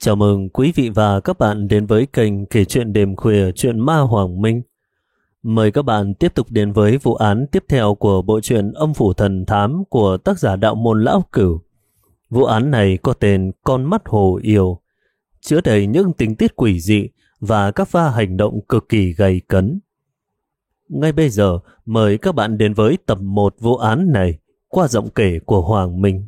Chào mừng quý vị và các bạn đến với kênh kể chuyện đêm khuya Chuyện Ma Hoàng Minh. Mời các bạn tiếp tục đến với vụ án tiếp theo của bộ truyện Âm Phủ Thần Thám của tác giả Đạo Môn Lão Cửu. Vụ án này có tên Con Mắt Hồ Yêu, chứa đầy những tình tiết quỷ dị và các pha hành động cực kỳ gay cấn. Ngay bây giờ, mời các bạn đến với tập 1 vụ án này qua giọng kể của Hoàng Minh.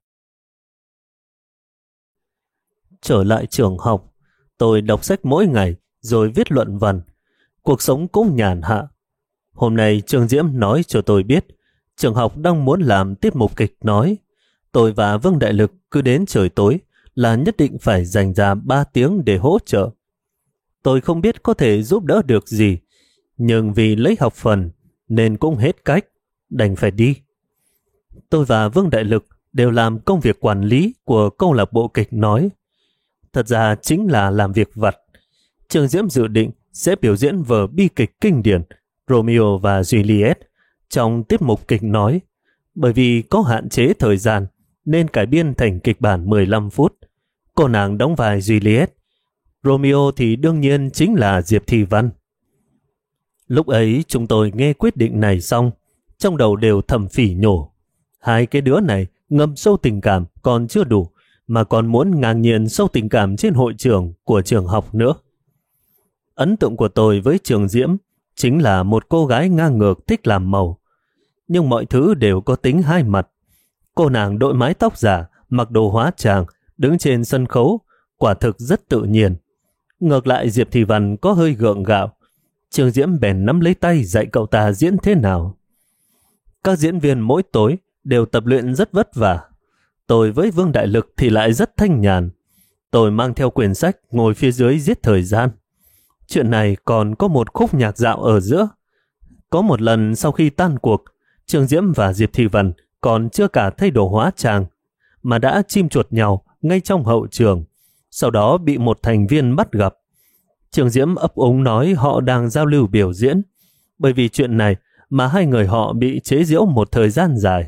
Trở lại trường học, tôi đọc sách mỗi ngày rồi viết luận văn. Cuộc sống cũng nhàn hạ. Hôm nay Trương Diễm nói cho tôi biết trường học đang muốn làm tiết mục kịch nói. Tôi và Vương Đại Lực cứ đến trời tối là nhất định phải dành ra 3 tiếng để hỗ trợ. Tôi không biết có thể giúp đỡ được gì, nhưng vì lấy học phần nên cũng hết cách, đành phải đi. Tôi và Vương Đại Lực đều làm công việc quản lý của câu lạc bộ kịch nói. Thật ra chính là làm việc vặt. Trương Diễm dự định sẽ biểu diễn vở bi kịch kinh điển Romeo và Juliet trong tiết mục kịch nói. Bởi vì có hạn chế thời gian nên cải biên thành kịch bản 15 phút. Cô nàng đóng vai Juliet. Romeo thì đương nhiên chính là Diệp Thị Văn. Lúc ấy chúng tôi nghe quyết định này xong, trong đầu đều thầm phỉ nhổ. Hai cái đứa này ngâm sâu tình cảm còn chưa đủ, mà còn muốn ngang nhiên sâu tình cảm trên hội trường của trường học nữa. Ấn tượng của tôi với Trường Diễm chính là một cô gái ngang ngược thích làm màu. Nhưng mọi thứ đều có tính hai mặt. Cô nàng đội mái tóc giả, mặc đồ hóa trang, đứng trên sân khấu, quả thực rất tự nhiên. Ngược lại Diệp Thị Văn có hơi gượng gạo. Trường Diễm bèn nắm lấy tay dạy cậu ta diễn thế nào. Các diễn viên mỗi tối đều tập luyện rất vất vả. Tôi với Vương Đại Lực thì lại rất thanh nhàn. Tôi mang theo quyển sách ngồi phía dưới giết thời gian. Chuyện này còn có một khúc nhạc dạo ở giữa. Có một lần sau khi tan cuộc, Trương Diễm và Diệp Thị Văn còn chưa cả thay đồ hóa trang, mà đã chim chuột nhau ngay trong hậu trường. Sau đó bị một thành viên bắt gặp. Trương Diễm ấp úng nói họ đang giao lưu biểu diễn. Bởi vì chuyện này mà hai người họ bị chế giễu một thời gian dài.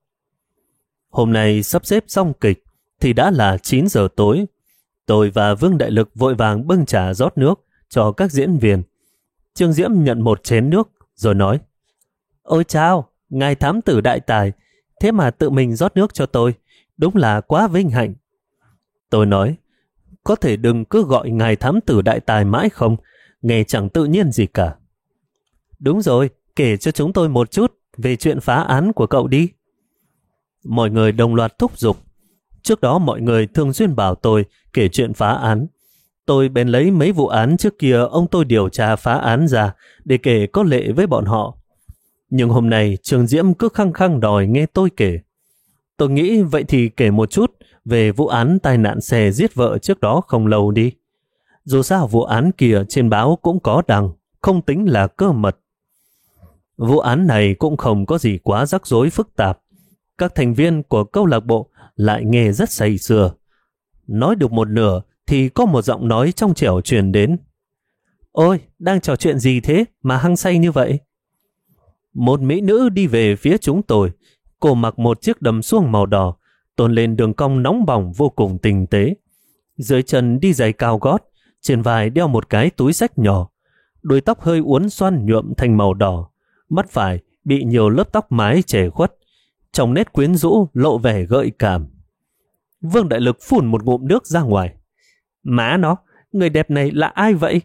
Hôm nay sắp xếp xong kịch thì đã là 9 giờ tối. Tôi và Vương Đại Lực vội vàng bưng trà rót nước cho các diễn viên. Trương Diễm nhận một chén nước rồi nói: Ôi chao, ngài thám tử đại tài, thế mà tự mình rót nước cho tôi, đúng là quá vinh hạnh. Tôi nói: Có thể đừng cứ gọi ngài thám tử đại tài mãi không, nghe chẳng tự nhiên gì cả. Đúng rồi, kể cho chúng tôi một chút về chuyện phá án của cậu đi. Mọi người đồng loạt thúc giục. Trước đó mọi người thường xuyên bảo tôi kể chuyện phá án. Tôi bèn lấy mấy vụ án trước kia ông tôi điều tra phá án ra để kể có lệ với bọn họ. Nhưng hôm nay Trường Diễm cứ khăng khăng đòi nghe tôi kể. Tôi nghĩ vậy thì kể một chút về vụ án tai nạn xe giết vợ trước đó không lâu đi. Dù sao vụ án kia trên báo cũng có đăng, không tính là cơ mật. Vụ án này cũng không có gì quá rắc rối phức tạp. Các thành viên của câu lạc bộ lại nghe rất say sưa. Nói được một nửa thì có một giọng nói trong trẻo truyền đến. Ôi, đang trò chuyện gì thế mà hăng say như vậy? Một mỹ nữ đi về phía chúng tôi. Cô mặc một chiếc đầm suông màu đỏ, tôn lên đường cong nóng bỏng vô cùng tinh tế. Dưới chân đi giày cao gót, trên vai đeo một cái túi xách nhỏ. Đuôi tóc hơi uốn xoăn nhuộm thành màu đỏ. Mắt phải bị nhiều lớp tóc mái che khuất. Trong nét quyến rũ lộ vẻ gợi cảm. Vương Đại Lực phun một ngụm nước ra ngoài. Má nó, người đẹp này là ai vậy?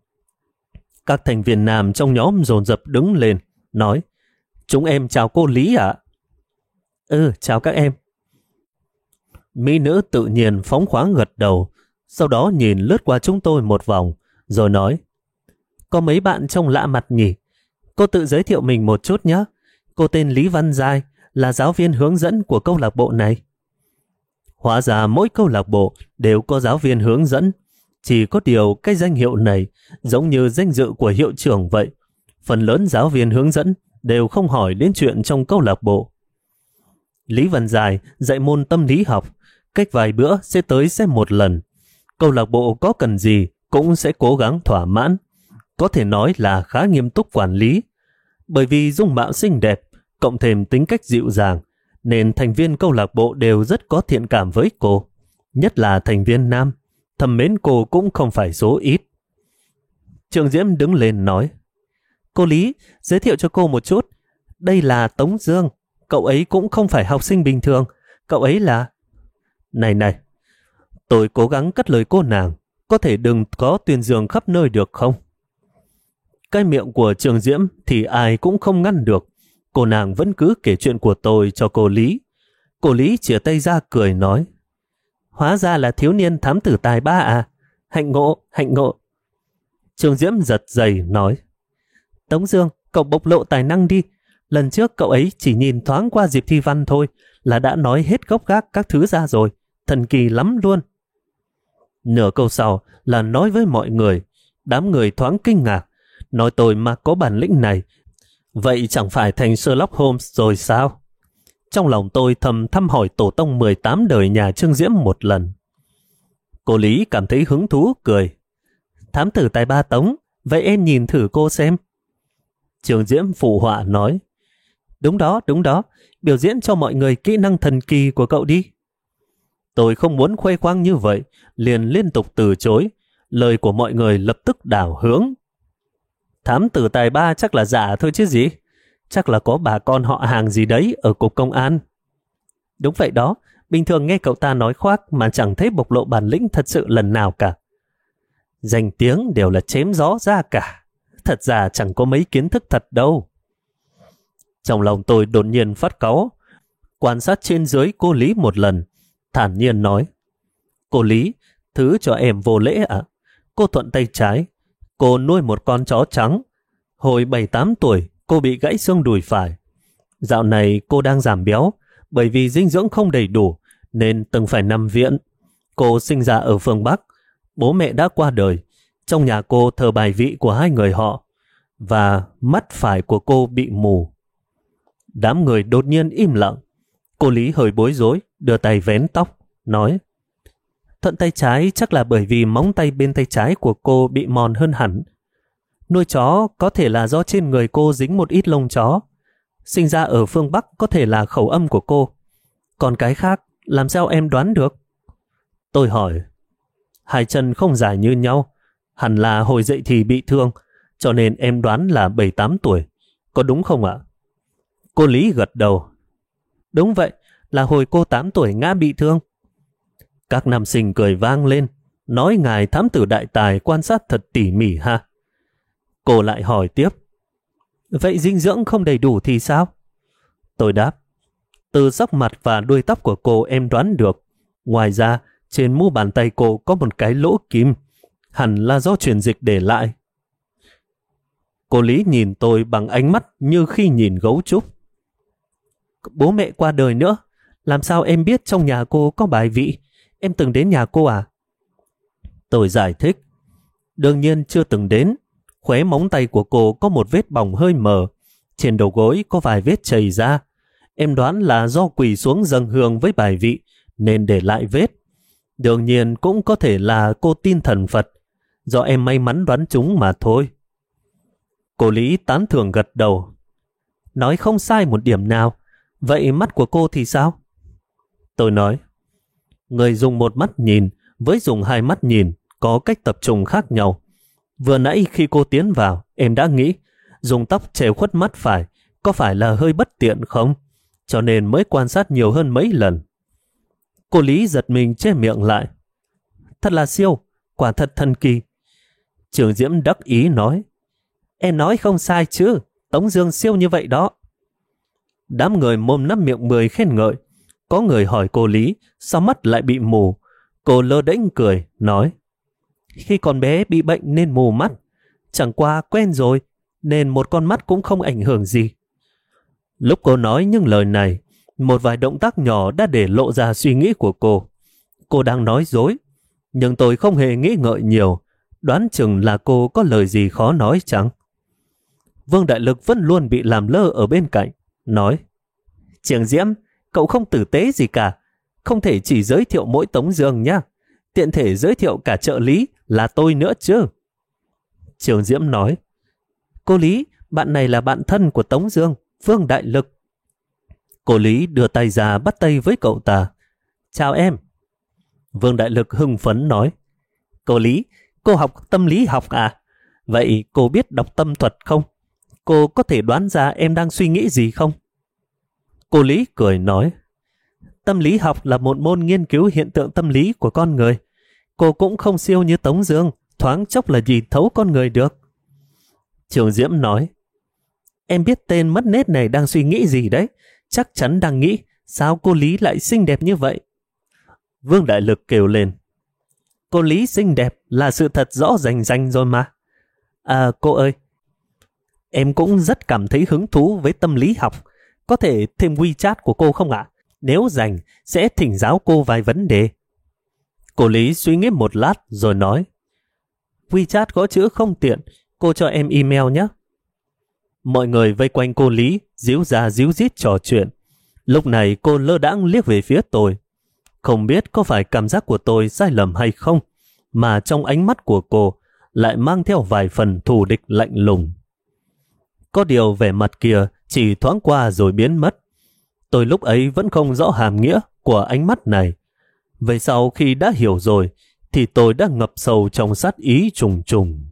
Các thành viên nam trong nhóm dồn dập đứng lên, nói: Chúng em chào cô Lý ạ. Chào các em. Mỹ nữ tự nhiên phóng khoáng gật đầu, sau đó nhìn lướt qua chúng tôi một vòng, rồi nói: Có mấy bạn trông lạ mặt nhỉ? Cô tự giới thiệu mình một chút nhé. Cô tên Lý Văn Giai, là giáo viên hướng dẫn của câu lạc bộ này. Hóa ra mỗi câu lạc bộ đều có giáo viên hướng dẫn. Chỉ có điều cái danh hiệu này giống như danh dự của hiệu trưởng vậy. Phần lớn giáo viên hướng dẫn đều không hỏi đến chuyện trong câu lạc bộ. Lý Văn Giai dạy môn tâm lý học, cách vài bữa sẽ tới xem một lần. Câu lạc bộ có cần gì cũng sẽ cố gắng thỏa mãn. Có thể nói là khá nghiêm túc quản lý. Bởi vì dung mạo xinh đẹp, cộng thêm tính cách dịu dàng, nên thành viên câu lạc bộ đều rất có thiện cảm với cô. Nhất là thành viên nam, thầm mến cô cũng không phải số ít. Trường Diễm đứng lên nói, cô Lý, giới thiệu cho cô một chút. Đây là Tống Dương, cậu ấy cũng không phải học sinh bình thường, cậu ấy là... Này, tôi cố gắng cất lời cô nàng, có thể đừng có tuyên dương khắp nơi được không? Cái miệng của Trường Diễm thì ai cũng không ngăn được. Cô nàng vẫn cứ kể chuyện của tôi cho cô Lý. Cô Lý chìa tay ra cười nói, hóa ra là thiếu niên thám tử tài ba à? Hạnh ngộ, hạnh ngộ. Trường Diễm giật giày nói, Tống Dương, cậu bộc lộ tài năng đi. Lần trước cậu ấy chỉ nhìn thoáng qua dịp thi văn thôi là đã nói hết gốc gác các thứ ra rồi. Thần kỳ lắm luôn. Nửa câu sau là nói với mọi người. Đám người thoáng kinh ngạc. Nói tôi mà có bản lĩnh này, vậy chẳng phải thành Sherlock Holmes rồi sao? Trong lòng tôi thầm thăm hỏi tổ tông 18 đời nhà Trương Diễm một lần. Cô Lý cảm thấy hứng thú cười. Thám tử tài ba Tống, vậy em nhìn thử cô xem. Trương Diễm phụ họa nói, đúng đó, biểu diễn cho mọi người kỹ năng thần kỳ của cậu đi. Tôi không muốn khoe khoang như vậy, liền liên tục từ chối. Lời của mọi người lập tức đảo hướng. Thám tử tài ba chắc là giả thôi chứ gì. Chắc là có bà con họ hàng gì đấy ở cục công an. Đúng vậy đó, bình thường nghe cậu ta nói khoác mà chẳng thấy bộc lộ bản lĩnh thật sự lần nào cả. Danh tiếng đều là chém gió ra cả. Thật ra chẳng có mấy kiến thức thật đâu. Trong lòng tôi đột nhiên phát cáu. Quan sát trên dưới cô Lý một lần, thản nhiên nói, cô Lý, thứ cho em vô lễ ạ. Cô thuận tay trái, cô nuôi một con chó trắng. Hồi 7-8 tuổi, cô bị gãy xương đùi phải. Dạo này cô đang giảm béo, bởi vì dinh dưỡng không đầy đủ, nên từng phải nằm viện. Cô sinh ra ở phương Bắc, bố mẹ đã qua đời. Trong nhà cô thờ bài vị của hai người họ, và mắt phải của cô bị mù. Đám người đột nhiên im lặng. Cô Lý hơi bối rối, đưa tay vén tóc, nói, thuận tay trái chắc là bởi vì móng tay bên tay trái của cô bị mòn hơn hẳn. Nuôi chó có thể là do trên người cô dính một ít lông chó. Sinh ra ở phương Bắc có thể là khẩu âm của cô. Còn cái khác, làm sao em đoán được? Tôi hỏi, hai chân không dài như nhau, hẳn là hồi dậy thì bị thương, cho nên em đoán là 7-8 tuổi. Có đúng không ạ? Cô Lý gật đầu. Đúng vậy, là hồi cô 8 tuổi ngã bị thương. Các nam sinh cười vang lên, nói ngài thám tử đại tài quan sát thật tỉ mỉ ha. Cô lại hỏi tiếp, vậy dinh dưỡng không đầy đủ thì sao? Tôi đáp, từ sắc mặt và đuôi tóc của cô em đoán được. Ngoài ra, trên mu bàn tay cô có một cái lỗ kim, hẳn là do truyền dịch để lại. Cô Lý nhìn tôi bằng ánh mắt như khi nhìn gấu trúc. Bố mẹ qua đời nữa, làm sao em biết trong nhà cô có bài vị? Em từng đến nhà cô à? Tôi giải thích, đương nhiên chưa từng đến. Khóe móng tay của cô có một vết bỏng hơi mờ, trên đầu gối có vài vết chảy ra. Em đoán là do quỳ xuống dâng hương với bài vị nên để lại vết. Đương nhiên cũng có thể là cô tin thần Phật, do em may mắn đoán chúng mà thôi. Cô Lý tán thưởng gật đầu. Nói không sai một điểm nào. Vậy mắt của cô thì sao? Tôi nói, người dùng một mắt nhìn với dùng hai mắt nhìn có cách tập trung khác nhau. Vừa nãy khi cô tiến vào, em đã nghĩ dùng tóc che khuất mắt phải có phải là hơi bất tiện không? Cho nên mới quan sát nhiều hơn mấy lần. Cô Lý giật mình che miệng lại. Thật là siêu, quả thật thần kỳ. Trường Diễm đắc ý nói, em nói không sai chứ, Tống Dương siêu như vậy đó. Đám người mồm năm miệng mười khen ngợi. Có người hỏi cô Lý sao mắt lại bị mù. Cô lơ đễnh cười, nói, khi còn bé bị bệnh nên mù mắt, chẳng qua quen rồi nên một con mắt cũng không ảnh hưởng gì. Lúc cô nói những lời này, một vài động tác nhỏ đã để lộ ra suy nghĩ của cô. Cô đang nói dối, nhưng tôi không hề nghĩ ngợi nhiều, đoán chừng là cô có lời gì khó nói chăng. Vương Đại Lực vẫn luôn bị làm lơ ở bên cạnh, nói, Trường Diễm, cậu không tử tế gì cả, không thể chỉ giới thiệu mỗi Tống Dương nhá, tiện thể giới thiệu cả trợ lý là tôi nữa chứ. Trường Diễm nói, cô Lý, bạn này là bạn thân của Tống Dương, Vương Đại Lực. Cô Lý đưa tay ra bắt tay với cậu ta. Chào em. Vương Đại Lực hưng phấn nói, Cô Lý, cô học tâm lý học à? Vậy cô biết đọc tâm thuật không? Cô có thể đoán ra em đang suy nghĩ gì không? Cô Lý cười nói, tâm lý học là một môn nghiên cứu hiện tượng tâm lý của con người. Cô cũng không siêu như Tống Dương, thoáng chốc là nhìn thấu con người được. Trường Diễm nói, em biết tên mất nết này đang suy nghĩ gì đấy. Chắc chắn đang nghĩ, sao cô Lý lại xinh đẹp như vậy? Vương Đại Lực kêu lên, cô Lý xinh đẹp là sự thật rõ rành rành rồi mà. À cô ơi, em cũng rất cảm thấy hứng thú với tâm lý học. Có thể thêm WeChat của cô không ạ? Nếu rảnh, sẽ thỉnh giáo cô vài vấn đề. Cô Lý suy nghĩ một lát rồi nói, WeChat gõ chữ không tiện, cô cho em email nhé. Mọi người vây quanh cô Lý, díu ra díu dít trò chuyện. Lúc này cô lơ đãng liếc về phía tôi. Không biết có phải cảm giác của tôi sai lầm hay không, mà trong ánh mắt của cô lại mang theo vài phần thù địch lạnh lùng. Có điều vẻ mặt kia chỉ thoáng qua rồi biến mất. Tôi lúc ấy vẫn không rõ hàm nghĩa của ánh mắt này. Vậy sau khi đã hiểu rồi, thì tôi đã ngập sâu trong sát ý trùng trùng.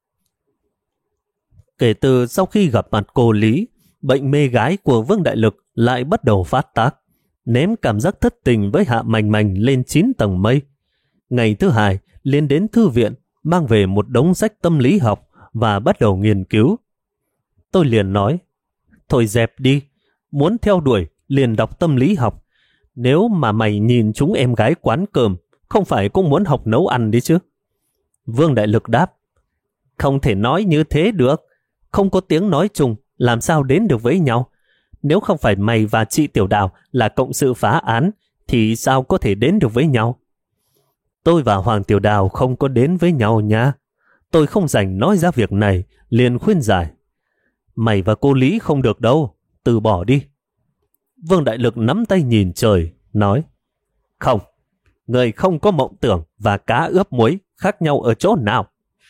Kể từ sau khi gặp mặt cô Lý, bệnh mê gái của Vương Đại Lực lại bắt đầu phát tác, ném cảm giác thất tình với Hạ Mành Mành lên 9 tầng mây. Ngày thứ hai, liền đến thư viện, mang về một đống sách tâm lý học và bắt đầu nghiên cứu. Tôi liền nói, thôi dẹp đi, muốn theo đuổi liền đọc tâm lý học. Nếu mà mày nhìn chúng em gái quán cơm, không phải cũng muốn học nấu ăn đi chứ? Vương Đại Lực đáp, không thể nói như thế được, không có tiếng nói chung, làm sao đến được với nhau? Nếu không phải mày và chị Tiểu Đào là cộng sự phá án, thì sao có thể đến được với nhau? Tôi và Hoàng Tiểu Đào không có đến với nhau nha. Tôi không rảnh nói ra việc này, liền khuyên giải. Mày và cô Lý không được đâu, từ bỏ đi. Vương Đại Lực nắm tay nhìn trời, nói, không, người không có mộng tưởng và cá ướp muối khác nhau ở chỗ nào?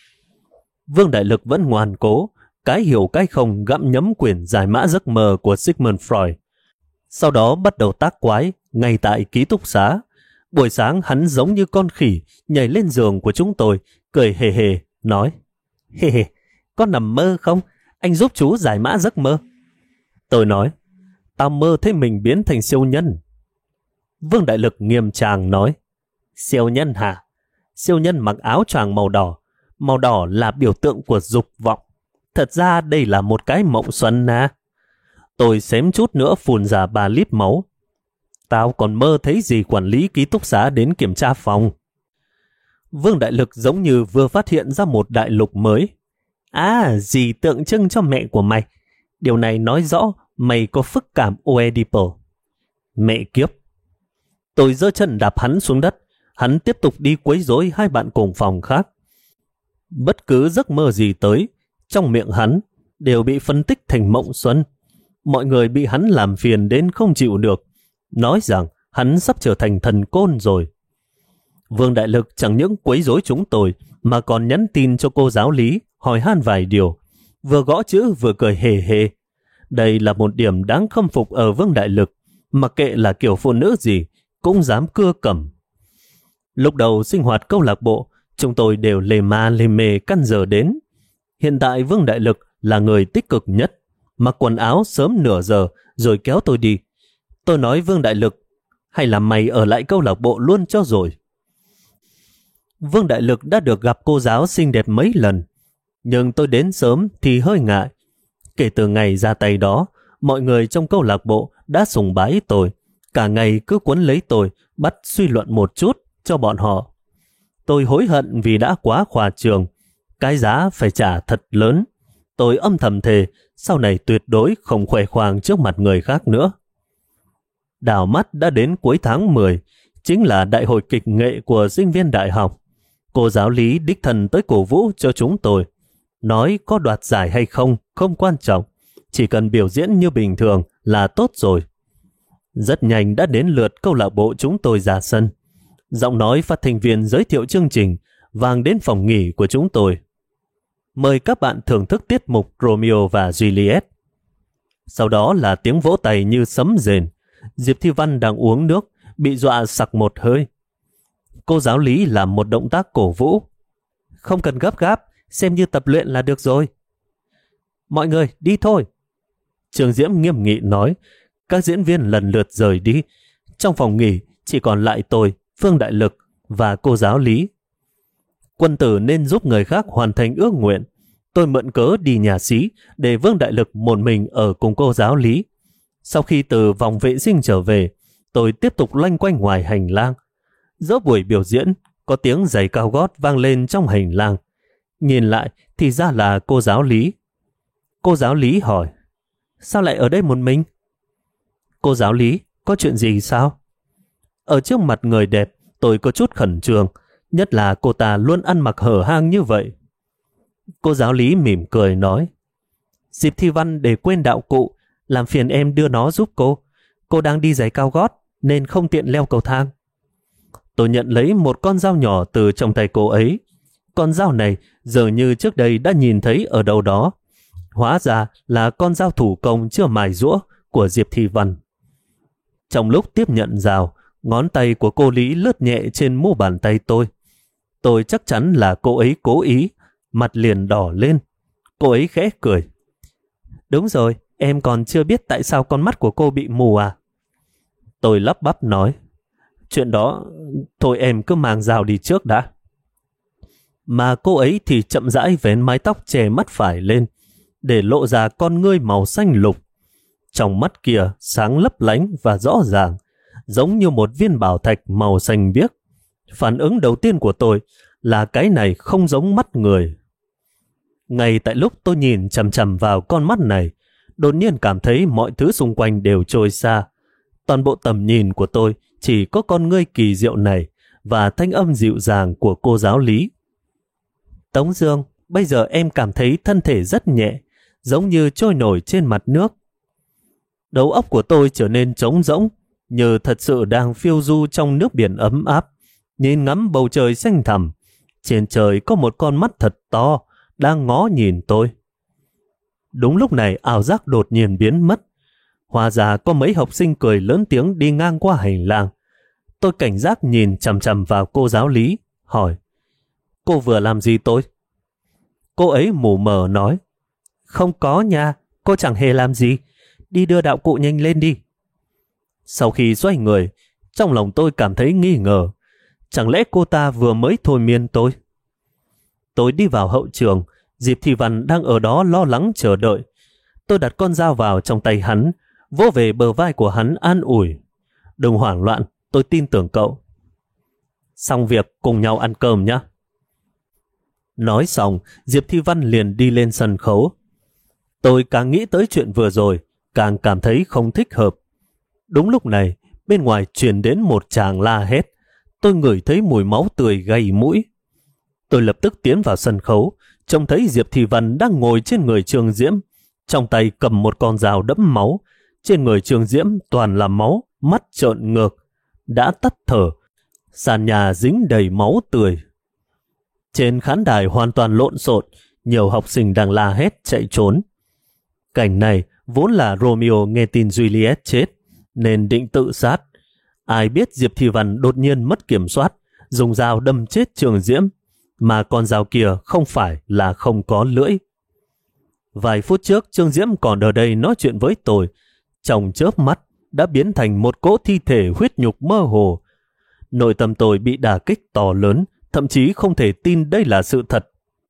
Vương Đại Lực vẫn ngoan cố, cái hiểu cái không gặm nhấm quyển giải mã giấc mơ của Sigmund Freud. Sau đó bắt đầu tác quái ngay tại ký túc xá. Buổi sáng hắn giống như con khỉ nhảy lên giường của chúng tôi, cười hề hề, nói, hề hề, có nằm mơ không? Anh giúp chú giải mã giấc mơ. Tôi nói, tao mơ thấy mình biến thành siêu nhân. Vương Đại Lực nghiêm trang nói, siêu nhân hả? Siêu nhân mặc áo choàng màu đỏ là biểu tượng của dục vọng. Thật ra đây là một cái mộng xuân à. Tôi xém chút nữa phun ra 3 lít máu. Tao còn mơ thấy gì quản lý ký túc xá đến kiểm tra phòng. Vương Đại Lực giống như vừa phát hiện ra một đại lục mới. À, gì tượng trưng cho mẹ của mày. Điều này nói rõ mày có phức cảm Oedipo. Mẹ kiếp. Tôi giơ chân đạp hắn xuống đất. Hắn tiếp tục đi quấy rối hai bạn cùng phòng khác. Bất cứ giấc mơ gì tới, trong miệng hắn đều bị phân tích thành mộng xuân. Mọi người bị hắn làm phiền đến không chịu được, nói rằng hắn sắp trở thành thần côn rồi. Vương Đại Lực chẳng những quấy rối chúng tôi mà còn nhắn tin cho cô giáo lý hỏi han vài điều, vừa gõ chữ vừa cười hề hề. Đây là một điểm đáng khâm phục ở Vương Đại Lực, mặc kệ là kiểu phụ nữ gì cũng dám cưa cẩm. Lúc đầu sinh hoạt câu lạc bộ, chúng tôi đều lề ma lề mề căn giờ đến. Hiện tại Vương Đại Lực là người tích cực nhất, mặc quần áo sớm nửa giờ rồi kéo tôi đi. Tôi nói Vương Đại Lực, hay là mày ở lại câu lạc bộ luôn cho rồi. Vương Đại Lực đã được gặp cô giáo xinh đẹp mấy lần, nhưng tôi đến sớm thì hơi ngại. Kể từ ngày ra tay đó, mọi người trong câu lạc bộ đã sùng bái tôi, cả ngày cứ quấn lấy tôi, bắt suy luận một chút cho bọn họ. Tôi hối hận vì đã quá khoa trường, cái giá phải trả thật lớn. Tôi âm thầm thề, sau này tuyệt đối không khoe khoang trước mặt người khác nữa. Đảo mắt đã đến cuối tháng 10, chính là đại hội kịch nghệ của sinh viên đại học. Cô giáo lý đích thân tới cổ vũ cho chúng tôi. Nói có đoạt giải hay không, không quan trọng. Chỉ cần biểu diễn như bình thường là tốt rồi. Rất nhanh đã đến lượt câu lạc bộ chúng tôi ra sân. Giọng nói phát thanh viên giới thiệu chương trình vang đến phòng nghỉ của chúng tôi. Mời các bạn thưởng thức tiết mục Romeo và Juliet. Sau đó là tiếng vỗ tay như sấm rền. Diệp Thi Văn đang uống nước, bị dọa sặc một hơi. Cô giáo lý làm một động tác cổ vũ, Không cần gấp gáp, xem như tập luyện là được rồi. Mọi người đi thôi. Trường Diễm nghiêm nghị nói. Các diễn viên lần lượt rời đi. Trong phòng nghỉ chỉ còn lại tôi, Phương Đại Lực và cô giáo Lý. Quân tử nên giúp người khác hoàn thành ước nguyện. Tôi mượn cớ đi nhà xí để Vương Đại Lực một mình ở cùng cô giáo Lý. Sau khi từ vòng vệ sinh trở về, tôi tiếp tục loanh quanh ngoài hành lang. Giữa buổi biểu diễn, có tiếng giày cao gót vang lên trong hành lang. Nhìn lại thì ra là cô giáo Lý. Cô giáo Lý hỏi, sao lại ở đây một mình? Cô giáo Lý, có chuyện gì sao? Ở trước mặt người đẹp, tôi có chút khẩn trương, nhất là cô ta luôn ăn mặc hở hang như vậy. Cô giáo Lý mỉm cười nói, dịp thi văn để quên đạo cụ, làm phiền em đưa nó giúp cô. Cô đang đi giày cao gót nên không tiện leo cầu thang. Tôi nhận lấy một con dao nhỏ từ trong tay cô ấy. Con dao này dường như trước đây đã nhìn thấy ở đâu đó. Hóa ra là con dao thủ công chưa mài giũa của Diệp Thi Văn. Trong lúc tiếp nhận dao, ngón tay của cô Lý lướt nhẹ trên mu bàn tay tôi. Tôi chắc chắn là cô ấy cố ý, mặt liền đỏ lên. Cô ấy khẽ cười. Đúng rồi, em còn chưa biết tại sao con mắt của cô bị mù à? Tôi lắp bắp nói, chuyện đó, thôi em cứ mang dao đi trước đã. Mà cô ấy thì chậm rãi vén mái tóc che mắt phải lên, để lộ ra con ngươi màu xanh lục. Trong mắt kia sáng lấp lánh và rõ ràng, giống như một viên bảo thạch màu xanh biếc. Phản ứng đầu tiên của tôi là cái này không giống mắt người. Ngay tại lúc tôi nhìn chằm chằm vào con mắt này, đột nhiên cảm thấy mọi thứ xung quanh đều trôi xa. Toàn bộ tầm nhìn của tôi chỉ có con ngươi kỳ diệu này và thanh âm dịu dàng của cô giáo Lý. Tống Dương, bây giờ em cảm thấy thân thể rất nhẹ, giống như trôi nổi trên mặt nước. Đầu óc của tôi trở nên trống rỗng, như thật sự đang phiêu du trong nước biển ấm áp, nhìn ngắm bầu trời xanh thẳm. Trên trời có một con mắt thật to, đang ngó nhìn tôi. Đúng lúc này ảo giác đột nhiên biến mất. Hóa ra có mấy học sinh cười lớn tiếng đi ngang qua hành lang. Tôi cảnh giác nhìn chằm chằm vào cô giáo Lý, hỏi, cô vừa làm gì tôi? Cô ấy mù mờ nói, không có nha, cô chẳng hề làm gì, đi đưa đạo cụ nhanh lên đi. Sau khi xoay người, trong lòng tôi cảm thấy nghi ngờ, chẳng lẽ cô ta vừa mới thôi miên tôi? Tôi đi vào hậu trường, Diệp Thi Văn đang ở đó lo lắng chờ đợi. Tôi đặt con dao vào trong tay hắn, vỗ về bờ vai của hắn an ủi. Đừng hoảng loạn, tôi tin tưởng cậu. Xong việc cùng nhau ăn cơm nhé. Nói xong, Diệp Thi Văn liền đi lên sân khấu. Tôi càng nghĩ tới chuyện vừa rồi, càng cảm thấy không thích hợp. Đúng lúc này, bên ngoài truyền đến một tràng la hét. Tôi ngửi thấy mùi máu tươi gay mũi. Tôi lập tức tiến vào sân khấu, trông thấy Diệp Thi Văn đang ngồi trên người Trường Diễm, trong tay cầm một con dao đẫm máu. Trên người Trường Diễm toàn là máu, mắt trợn ngược, đã tắt thở, sàn nhà dính đầy máu tươi. Trên khán đài hoàn toàn lộn xộn, nhiều học sinh đang la hét chạy trốn. Cảnh này vốn là Romeo nghe tin Juliet chết, nên định tự sát. Ai biết Diệp Thi Văn đột nhiên mất kiểm soát, dùng dao đâm chết Trường Diễm, mà con dao kia không phải là không có lưỡi. Vài phút trước Trương Diễm còn ở đây nói chuyện với tôi, trong chớp mắt đã biến thành một cỗ thi thể huyết nhục mơ hồ. Nội tâm tôi bị đả kích to lớn, thậm chí không thể tin đây là sự thật.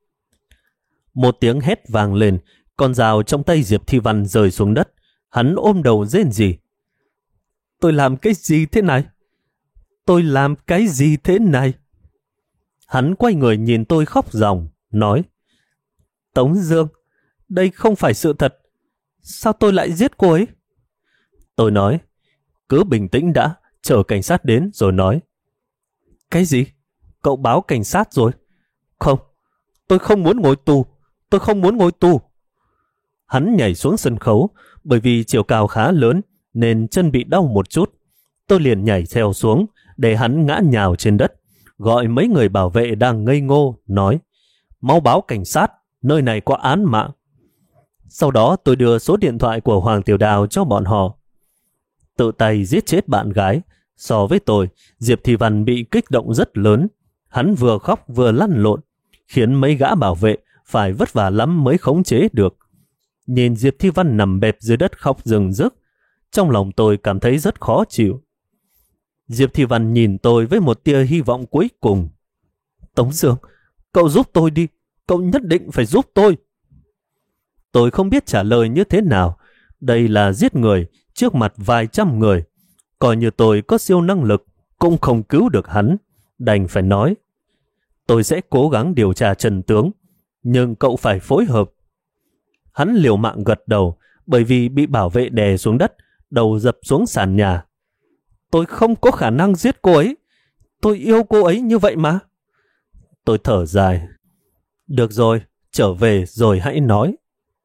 Một tiếng hét vang lên, con dao trong tay Diệp Thi Văn rơi xuống đất. Hắn ôm đầu rên rỉ. Tôi làm cái gì thế này? Tôi làm cái gì thế này? Hắn quay người nhìn tôi khóc ròng, nói, Tống Dương, đây không phải sự thật. Sao tôi lại giết cô ấy? Tôi nói, cứ bình tĩnh đã, chờ cảnh sát đến rồi nói. Cái gì? Cậu báo cảnh sát rồi? Không, tôi không muốn ngồi tù. Tôi không muốn ngồi tù. Hắn nhảy xuống sân khấu, bởi vì chiều cao khá lớn nên chân bị đau một chút. Tôi liền nhảy theo xuống để hắn ngã nhào trên đất, gọi mấy người bảo vệ đang ngây ngô, nói, mau báo cảnh sát, nơi này có án mạng. Sau đó tôi đưa số điện thoại của Hoàng Tiểu Đào cho bọn họ. Tự tay giết chết bạn gái. So với tôi, Diệp Thi Văn bị kích động rất lớn. Hắn vừa khóc vừa lăn lộn. khiến mấy gã bảo vệ phải vất vả lắm mới khống chế được. Nhìn Diệp Thi Văn nằm bẹp dưới đất khóc rừng rức, trong lòng tôi cảm thấy rất khó chịu. Diệp Thi Văn nhìn tôi với một tia hy vọng cuối cùng. Tống Dương, cậu giúp tôi đi, cậu nhất định phải giúp tôi. Tôi không biết trả lời như thế nào. Đây là giết người trước mặt vài trăm người. Coi như tôi có siêu năng lực cũng không cứu được hắn. Đành phải nói, tôi sẽ cố gắng điều tra chân tướng, nhưng cậu phải phối hợp. Hắn liều mạng gật đầu, bởi vì bị bảo vệ đè xuống đất, đầu dập xuống sàn nhà. Tôi không có khả năng giết cô ấy. Tôi yêu cô ấy như vậy mà. Tôi thở dài. Được rồi, trở về rồi hãy nói.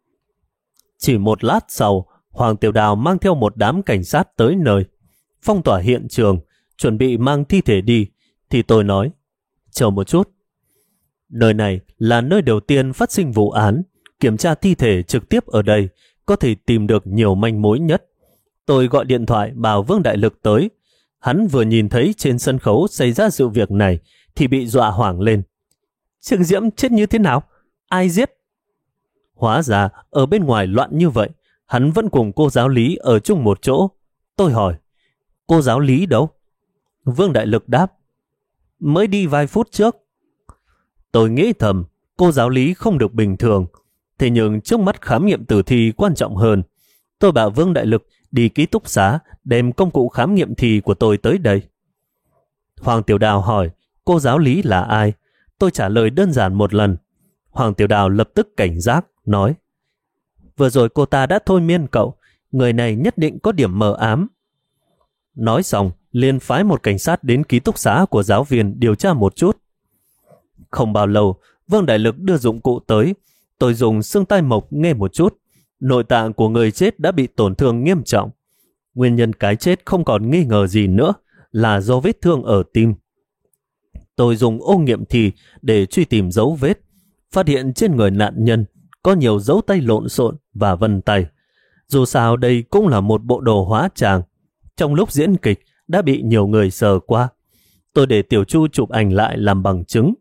Chỉ một lát sau, Hoàng Tiểu Đào mang theo một đám cảnh sát tới nơi, phong tỏa hiện trường, chuẩn bị mang thi thể đi, thì tôi nói, chờ một chút. Nơi này là nơi đầu tiên phát sinh vụ án, kiểm tra thi thể trực tiếp ở đây, có thể tìm được nhiều manh mối nhất. Tôi gọi điện thoại bảo Vương Đại Lực tới. Hắn vừa nhìn thấy trên sân khấu xảy ra sự việc này thì bị dọa hoảng lên. Trương Diễm chết như thế nào? Ai giết? Hóa ra ở bên ngoài loạn như vậy, hắn vẫn cùng cô giáo Lý ở chung một chỗ. Tôi hỏi, cô giáo Lý đâu? Vương Đại Lực đáp, mới đi vài phút trước. Tôi nghĩ thầm, cô giáo Lý không được bình thường. Thế nhưng trước mắt khám nghiệm tử thi quan trọng hơn. Tôi bảo Vương Đại Lực đi ký túc xá đem công cụ khám nghiệm thi của tôi tới đây. Hoàng Tiểu Đào hỏi, cô giáo Lý là ai? Tôi trả lời đơn giản một lần. Hoàng Tiểu Đào lập tức cảnh giác, nói, vừa rồi cô ta đã thôi miên cậu, người này nhất định có điểm mờ ám. Nói xong, liền phái một cảnh sát đến ký túc xá của giáo viên điều tra một chút. Không bao lâu, Vương Đại Lực đưa dụng cụ tới. Tôi dùng xương tai mộc nghe một chút. Nội tạng của người chết đã bị tổn thương nghiêm trọng. Nguyên nhân cái chết không còn nghi ngờ gì nữa, là do vết thương ở tim. Tôi dùng ô nghiệm thi để truy tìm dấu vết, phát hiện trên người nạn nhân có nhiều dấu tay lộn xộn và vân tay. Dù sao đây cũng là một bộ đồ hóa trang. Trong lúc diễn kịch đã bị nhiều người sờ qua. Tôi để Tiểu Chu chụp ảnh lại làm bằng chứng.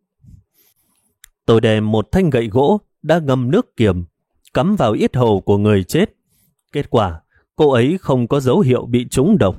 Tôi đem một thanh gậy gỗ đã ngâm nước kiềm cắm vào yết hầu của người chết. Kết quả, cô ấy không có dấu hiệu bị trúng độc.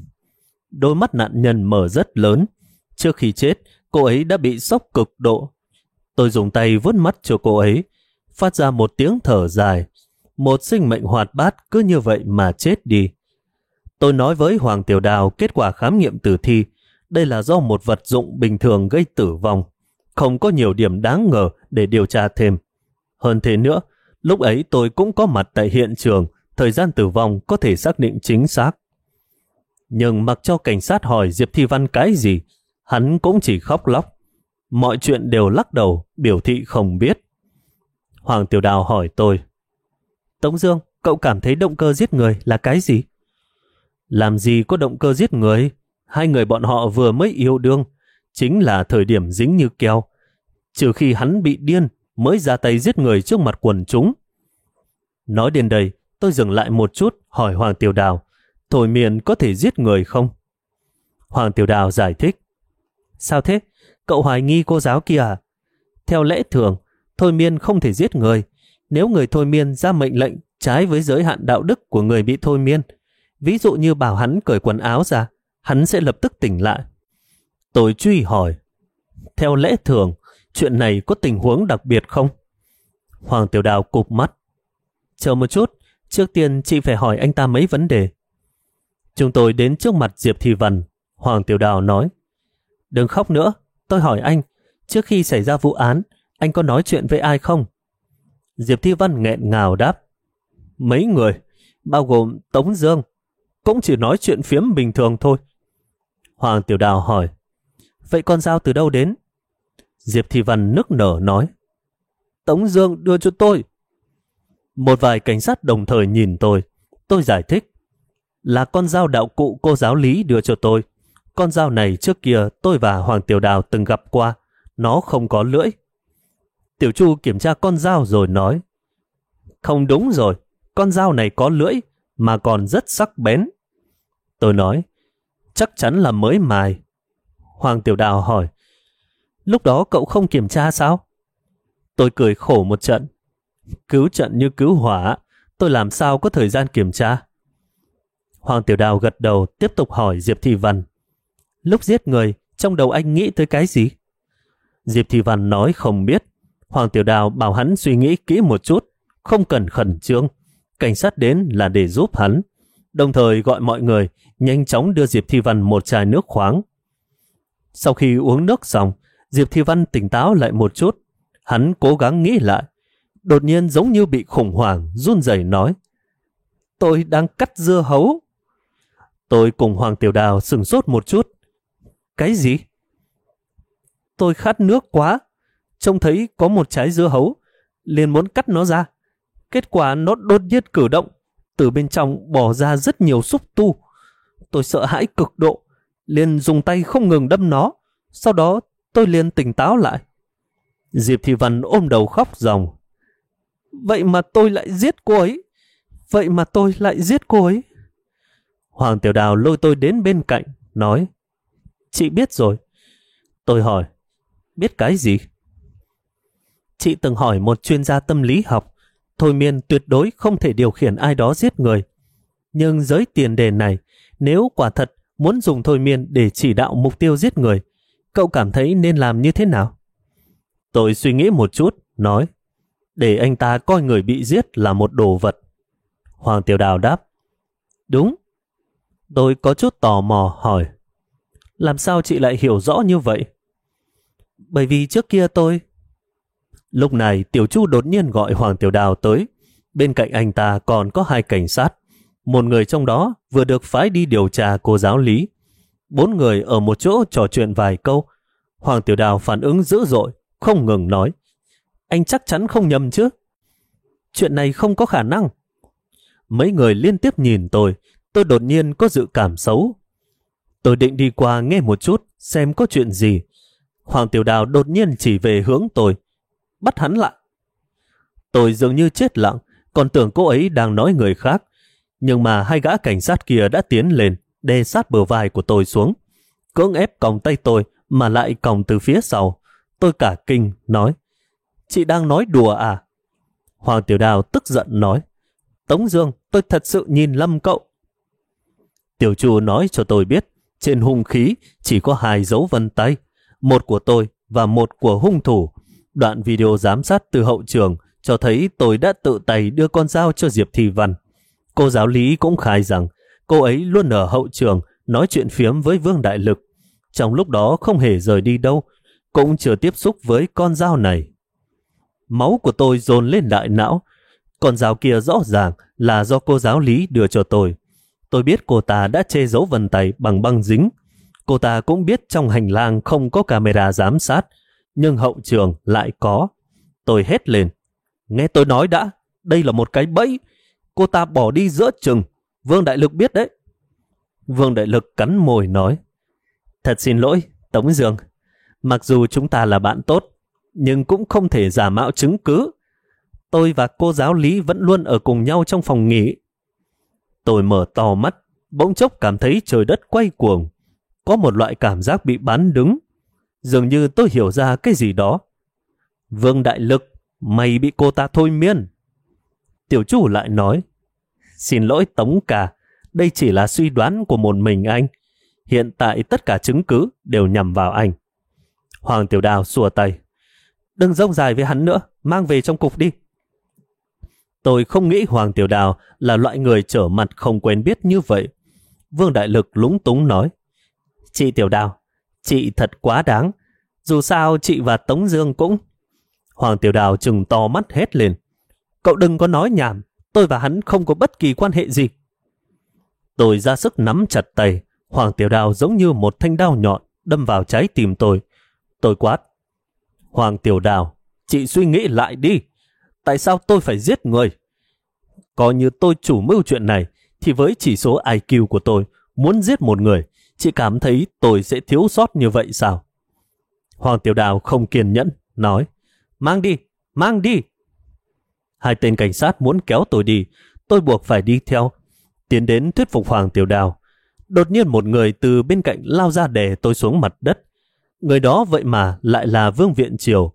Đôi mắt nạn nhân mở rất lớn. Trước khi chết, cô ấy đã bị sốc cực độ. Tôi dùng tay vuốt mắt cho cô ấy, phát ra một tiếng thở dài. Một sinh mệnh hoạt bát cứ như vậy mà chết đi. Tôi nói với Hoàng Tiểu Đào kết quả khám nghiệm tử thi. Đây là do một vật dụng bình thường gây tử vong. Không có nhiều điểm đáng ngờ để điều tra thêm. Hơn thế nữa, lúc ấy tôi cũng có mặt tại hiện trường, thời gian tử vong có thể xác định chính xác. Nhưng mặc cho cảnh sát hỏi Diệp Thi Văn cái gì, hắn cũng chỉ khóc lóc. Mọi chuyện đều lắc đầu, biểu thị không biết. Hoàng Tiểu Đào hỏi tôi, Tống Dương, cậu cảm thấy động cơ giết người là cái gì? Làm gì có động cơ giết người? Hai người bọn họ vừa mới yêu đương, chính là thời điểm dính như keo. Trừ khi hắn bị điên mới ra tay giết người trước mặt quần chúng. Nói đến đây, tôi dừng lại một chút hỏi Hoàng Tiểu Đào, thôi miên có thể giết người không? Hoàng Tiểu Đào giải thích, sao thế? Cậu hoài nghi cô giáo kia à? Theo lẽ thường, thôi miên không thể giết người. Nếu người thôi miên ra mệnh lệnh trái với giới hạn đạo đức của người bị thôi miên, ví dụ như bảo hắn cởi quần áo ra, hắn sẽ lập tức tỉnh lại. Tôi truy hỏi, theo lẽ thường, chuyện này có tình huống đặc biệt không? Hoàng Tiểu Đào cụp mắt. Chờ một chút, trước tiên chị phải hỏi anh ta mấy vấn đề. Chúng tôi đến trước mặt Diệp Thi Văn. Hoàng Tiểu Đào nói, đừng khóc nữa, tôi hỏi anh, trước khi xảy ra vụ án, anh có nói chuyện với ai không? Diệp Thi Văn nghẹn ngào đáp, mấy người, bao gồm Tống Dương, cũng chỉ nói chuyện phiếm bình thường thôi. Hoàng Tiểu Đào hỏi, vậy con dao từ đâu đến? Diệp Thi Văn nức nở nói, Tống Dương đưa cho tôi. Một vài cảnh sát đồng thời nhìn tôi giải thích, là con dao đạo cụ cô giáo Lý đưa cho tôi. Con dao này trước kia tôi và Hoàng Tiểu Đào từng gặp qua, nó không có lưỡi. Tiểu Chu kiểm tra con dao rồi nói, không đúng rồi, con dao này có lưỡi mà còn rất sắc bén. Tôi nói, chắc chắn là mới mài. Hoàng Tiểu Đào hỏi, lúc đó cậu không kiểm tra sao? Tôi cười khổ một trận. Cứu trận như cứu hỏa, tôi làm sao có thời gian kiểm tra? Hoàng Tiểu Đào gật đầu tiếp tục hỏi Diệp Thị Văn. Lúc giết người, trong đầu anh nghĩ tới cái gì? Diệp Thị Văn nói không biết. Hoàng Tiểu Đào bảo hắn suy nghĩ kỹ một chút, không cần khẩn trương. Cảnh sát đến là để giúp hắn. Đồng thời gọi mọi người nhanh chóng đưa Diệp Thị Văn một chai nước khoáng. Sau khi uống nước xong, Diệp Thị Văn tỉnh táo lại một chút. Hắn cố gắng nghĩ lại. Đột nhiên giống như bị khủng hoảng, run rẩy nói. Tôi đang cắt dưa hấu. Tôi cùng Hoàng Tiểu Đào sửng sốt một chút. Cái gì? Tôi khát nước quá. Trông thấy có một trái dưa hấu, liền muốn cắt nó ra. Kết quả nó đột nhiên cử động, từ bên trong bỏ ra rất nhiều xúc tu. Tôi sợ hãi cực độ, liền dùng tay không ngừng đâm nó. Sau đó tôi liền tỉnh táo lại. Diệp Thị Văn ôm đầu khóc ròng. Vậy mà tôi lại giết cô ấy. Vậy mà tôi lại giết cô ấy. Hoàng Tiểu Đào lôi tôi đến bên cạnh, nói. Chị biết rồi. Tôi hỏi. Biết cái gì? Chị từng hỏi một chuyên gia tâm lý học. Thôi miên tuyệt đối không thể điều khiển ai đó giết người. Nhưng giới tiền đề này, nếu quả thật muốn dùng thôi miên để chỉ đạo mục tiêu giết người, cậu cảm thấy nên làm như thế nào? Tôi suy nghĩ một chút, nói. Để anh ta coi người bị giết là một đồ vật. Hoàng Tiểu Đào đáp. Đúng. Tôi có chút tò mò hỏi. Làm sao chị lại hiểu rõ như vậy? Bởi vì trước kia tôi... Lúc này Tiểu Chu đột nhiên gọi Hoàng Tiểu Đào tới. Bên cạnh anh ta còn có 2 cảnh sát. Một người trong đó vừa được phái đi điều tra cô giáo Lý. 4 người ở một chỗ trò chuyện vài câu. Hoàng Tiểu Đào phản ứng dữ dội, không ngừng nói. Anh chắc chắn không nhầm chứ? Chuyện này không có khả năng. Mấy người liên tiếp nhìn tôi đột nhiên có dự cảm xấu. Tôi định đi qua nghe một chút, xem có chuyện gì. Hoàng Tiểu Đào đột nhiên chỉ về hướng tôi. Bắt hắn lại. Tôi dường như chết lặng, còn tưởng cô ấy đang nói người khác. Nhưng mà 2 gã cảnh sát kia đã tiến lên, đè sát bờ vai của tôi xuống. Cưỡng ép còng tay tôi, mà lại còng từ phía sau. Tôi cả kinh, nói. Chị đang nói đùa à? Hoàng Tiểu Đào tức giận nói. Tống Dương, tôi thật sự nhìn lầm cậu. Tiểu Chu nói cho tôi biết, trên hung khí chỉ có 2 dấu vân tay, một của tôi và một của hung thủ. Đoạn video giám sát từ hậu trường cho thấy tôi đã tự tay đưa con dao cho Diệp Thị Văn. Cô giáo Lý cũng khai rằng cô ấy luôn ở hậu trường nói chuyện phiếm với Vương Đại Lực. Trong lúc đó không hề rời đi đâu, cũng chưa tiếp xúc với con dao này. Máu của tôi dồn lên đại não. Con dao kia rõ ràng là do cô giáo Lý đưa cho tôi. Tôi biết cô ta đã che giấu vân tay bằng băng dính. Cô ta cũng biết trong hành lang không có camera giám sát, nhưng hậu trường lại có. Tôi hét lên. Nghe tôi nói đã, đây là một cái bẫy. Cô ta bỏ đi giữa chừng. Vương Đại Lực biết đấy. Vương Đại Lực cắn môi nói. Thật xin lỗi, Tống Dương. Mặc dù chúng ta là bạn tốt, nhưng cũng không thể giả mạo chứng cứ. Tôi và cô giáo Lý vẫn luôn ở cùng nhau trong phòng nghỉ. Tôi mở to mắt, bỗng chốc cảm thấy trời đất quay cuồng. Có một loại cảm giác bị bắn đứng. Dường như tôi hiểu ra cái gì đó. Vương Đại Lực, mày bị cô ta thôi miên. Tiểu Chu lại nói. Xin lỗi Tống ca, đây chỉ là suy đoán của một mình anh. Hiện tại tất cả chứng cứ đều nhằm vào anh. Hoàng Tiểu Đào xua tay. Đừng rông dài với hắn nữa, mang về trong cục đi. Tôi không nghĩ Hoàng Tiểu Đào là loại người trở mặt không quen biết như vậy. Vương Đại Lực lúng túng nói. Chị Tiểu Đào, chị thật quá đáng. Dù sao chị và Tống Dương cũng... Hoàng Tiểu Đào trừng to mắt hét lên. Cậu đừng có nói nhảm, tôi và hắn không có bất kỳ quan hệ gì. Tôi ra sức nắm chặt tay. Hoàng Tiểu Đào giống như một thanh đao nhọn đâm vào trái tim tôi. Tôi quát. Hoàng Tiểu Đào, chị suy nghĩ lại đi. Tại sao tôi phải giết người? Coi như tôi chủ mưu chuyện này, thì với chỉ số IQ của tôi, muốn giết một người, chị cảm thấy tôi sẽ thiếu sót như vậy sao? Hoàng Tiểu Đào không kiên nhẫn, nói. Mang đi, mang đi. 2 tên cảnh sát muốn kéo tôi đi, tôi buộc phải đi theo. Tiến đến thuyết phục Hoàng Tiểu Đào. Đột nhiên một người từ bên cạnh lao ra đè tôi xuống mặt đất. Người đó vậy mà lại là Vương Viện Triều.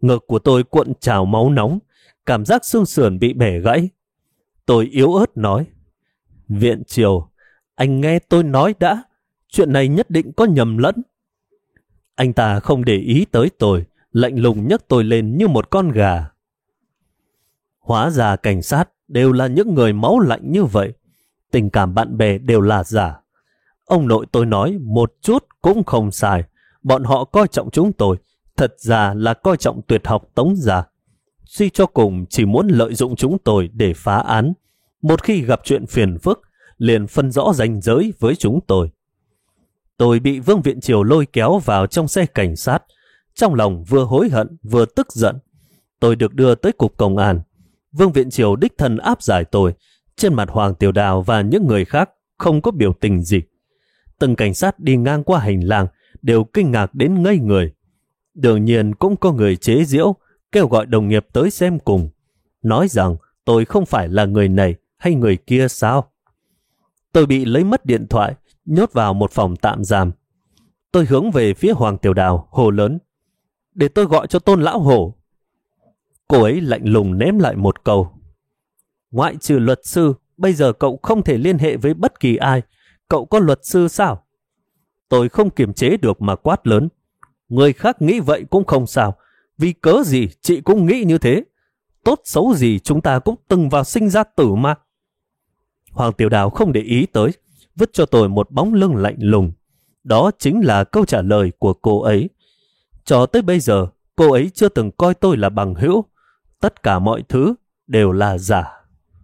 Ngực của tôi cuộn trào máu nóng, cảm giác xương sườn bị bẻ gãy. Tôi yếu ớt nói, Viện Triều, anh nghe tôi nói đã, chuyện này nhất định có nhầm lẫn. Anh ta không để ý tới tôi, lạnh lùng nhấc tôi lên như một con gà. Hóa ra cảnh sát đều là những người máu lạnh như vậy. Tình cảm bạn bè đều là giả. Ông nội tôi nói một chút cũng không sai. Bọn họ coi trọng chúng tôi, thật ra là coi trọng tuyệt học Tống Gia. Suy cho cùng chỉ muốn lợi dụng chúng tôi để phá án. Một khi gặp chuyện phiền phức, liền phân rõ ranh giới với chúng tôi. Tôi bị Vương Viện Triều lôi kéo vào trong xe cảnh sát. Trong lòng vừa hối hận vừa tức giận. Tôi được đưa tới cục công an. Vương Viện Triều đích thân áp giải tôi. Trên mặt Hoàng Tiểu Đào và những người khác không có biểu tình gì. Từng cảnh sát đi ngang qua hành lang đều kinh ngạc đến ngây người. Đương nhiên cũng có người chế giễu, kêu gọi đồng nghiệp tới xem cùng. Nói rằng tôi không phải là người này hay người kia sao? Tôi bị lấy mất điện thoại, nhốt vào một phòng tạm giam. Tôi hướng về phía Hoàng Tiểu Đào, hô lớn. Để tôi gọi cho Tôn Lão Hổ. Cô ấy lạnh lùng ném lại một câu. Ngoại trừ luật sư, bây giờ cậu không thể liên hệ với bất kỳ ai. Cậu có luật sư sao? Tôi không kiềm chế được mà quát lớn. Người khác nghĩ vậy cũng không sao. Vì cớ gì chị cũng nghĩ như thế. Tốt xấu gì chúng ta cũng từng vào sinh ra tử mà. Hoàng Tiểu Đào không để ý tới, vứt cho tôi một bóng lưng lạnh lùng. Đó chính là câu trả lời của cô ấy. Cho tới bây giờ, cô ấy chưa từng coi tôi là bằng hữu. Tất cả mọi thứ đều là giả.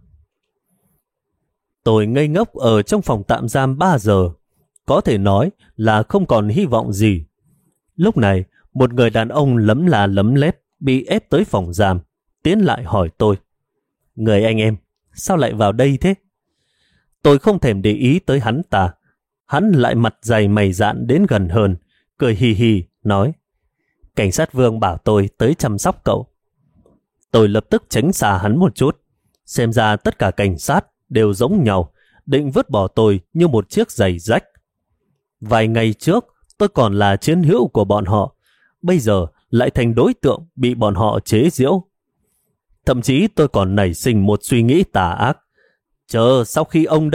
Tôi ngây ngốc ở trong phòng tạm giam 3 giờ. Có thể nói là không còn hy vọng gì. Lúc này, một người đàn ông lấm la lấm lét bị ép tới phòng giam, tiến lại hỏi tôi. Người anh em, sao lại vào đây thế? Tôi không thèm để ý tới hắn ta. Hắn lại mặt dày mày dạn đến gần hơn, cười hì hì, nói. Cảnh sát Vương bảo tôi tới chăm sóc cậu. Tôi lập tức tránh xa hắn một chút. Xem ra tất cả cảnh sát đều giống nhau, định vứt bỏ tôi như một chiếc giày rách. Vài ngày trước, tôi còn là chiến hữu của bọn họ. Bây giờ lại thành đối tượng bị bọn họ chế giễu. Thậm chí tôi còn nảy sinh một suy nghĩ tà ác. Chờ sau khi ông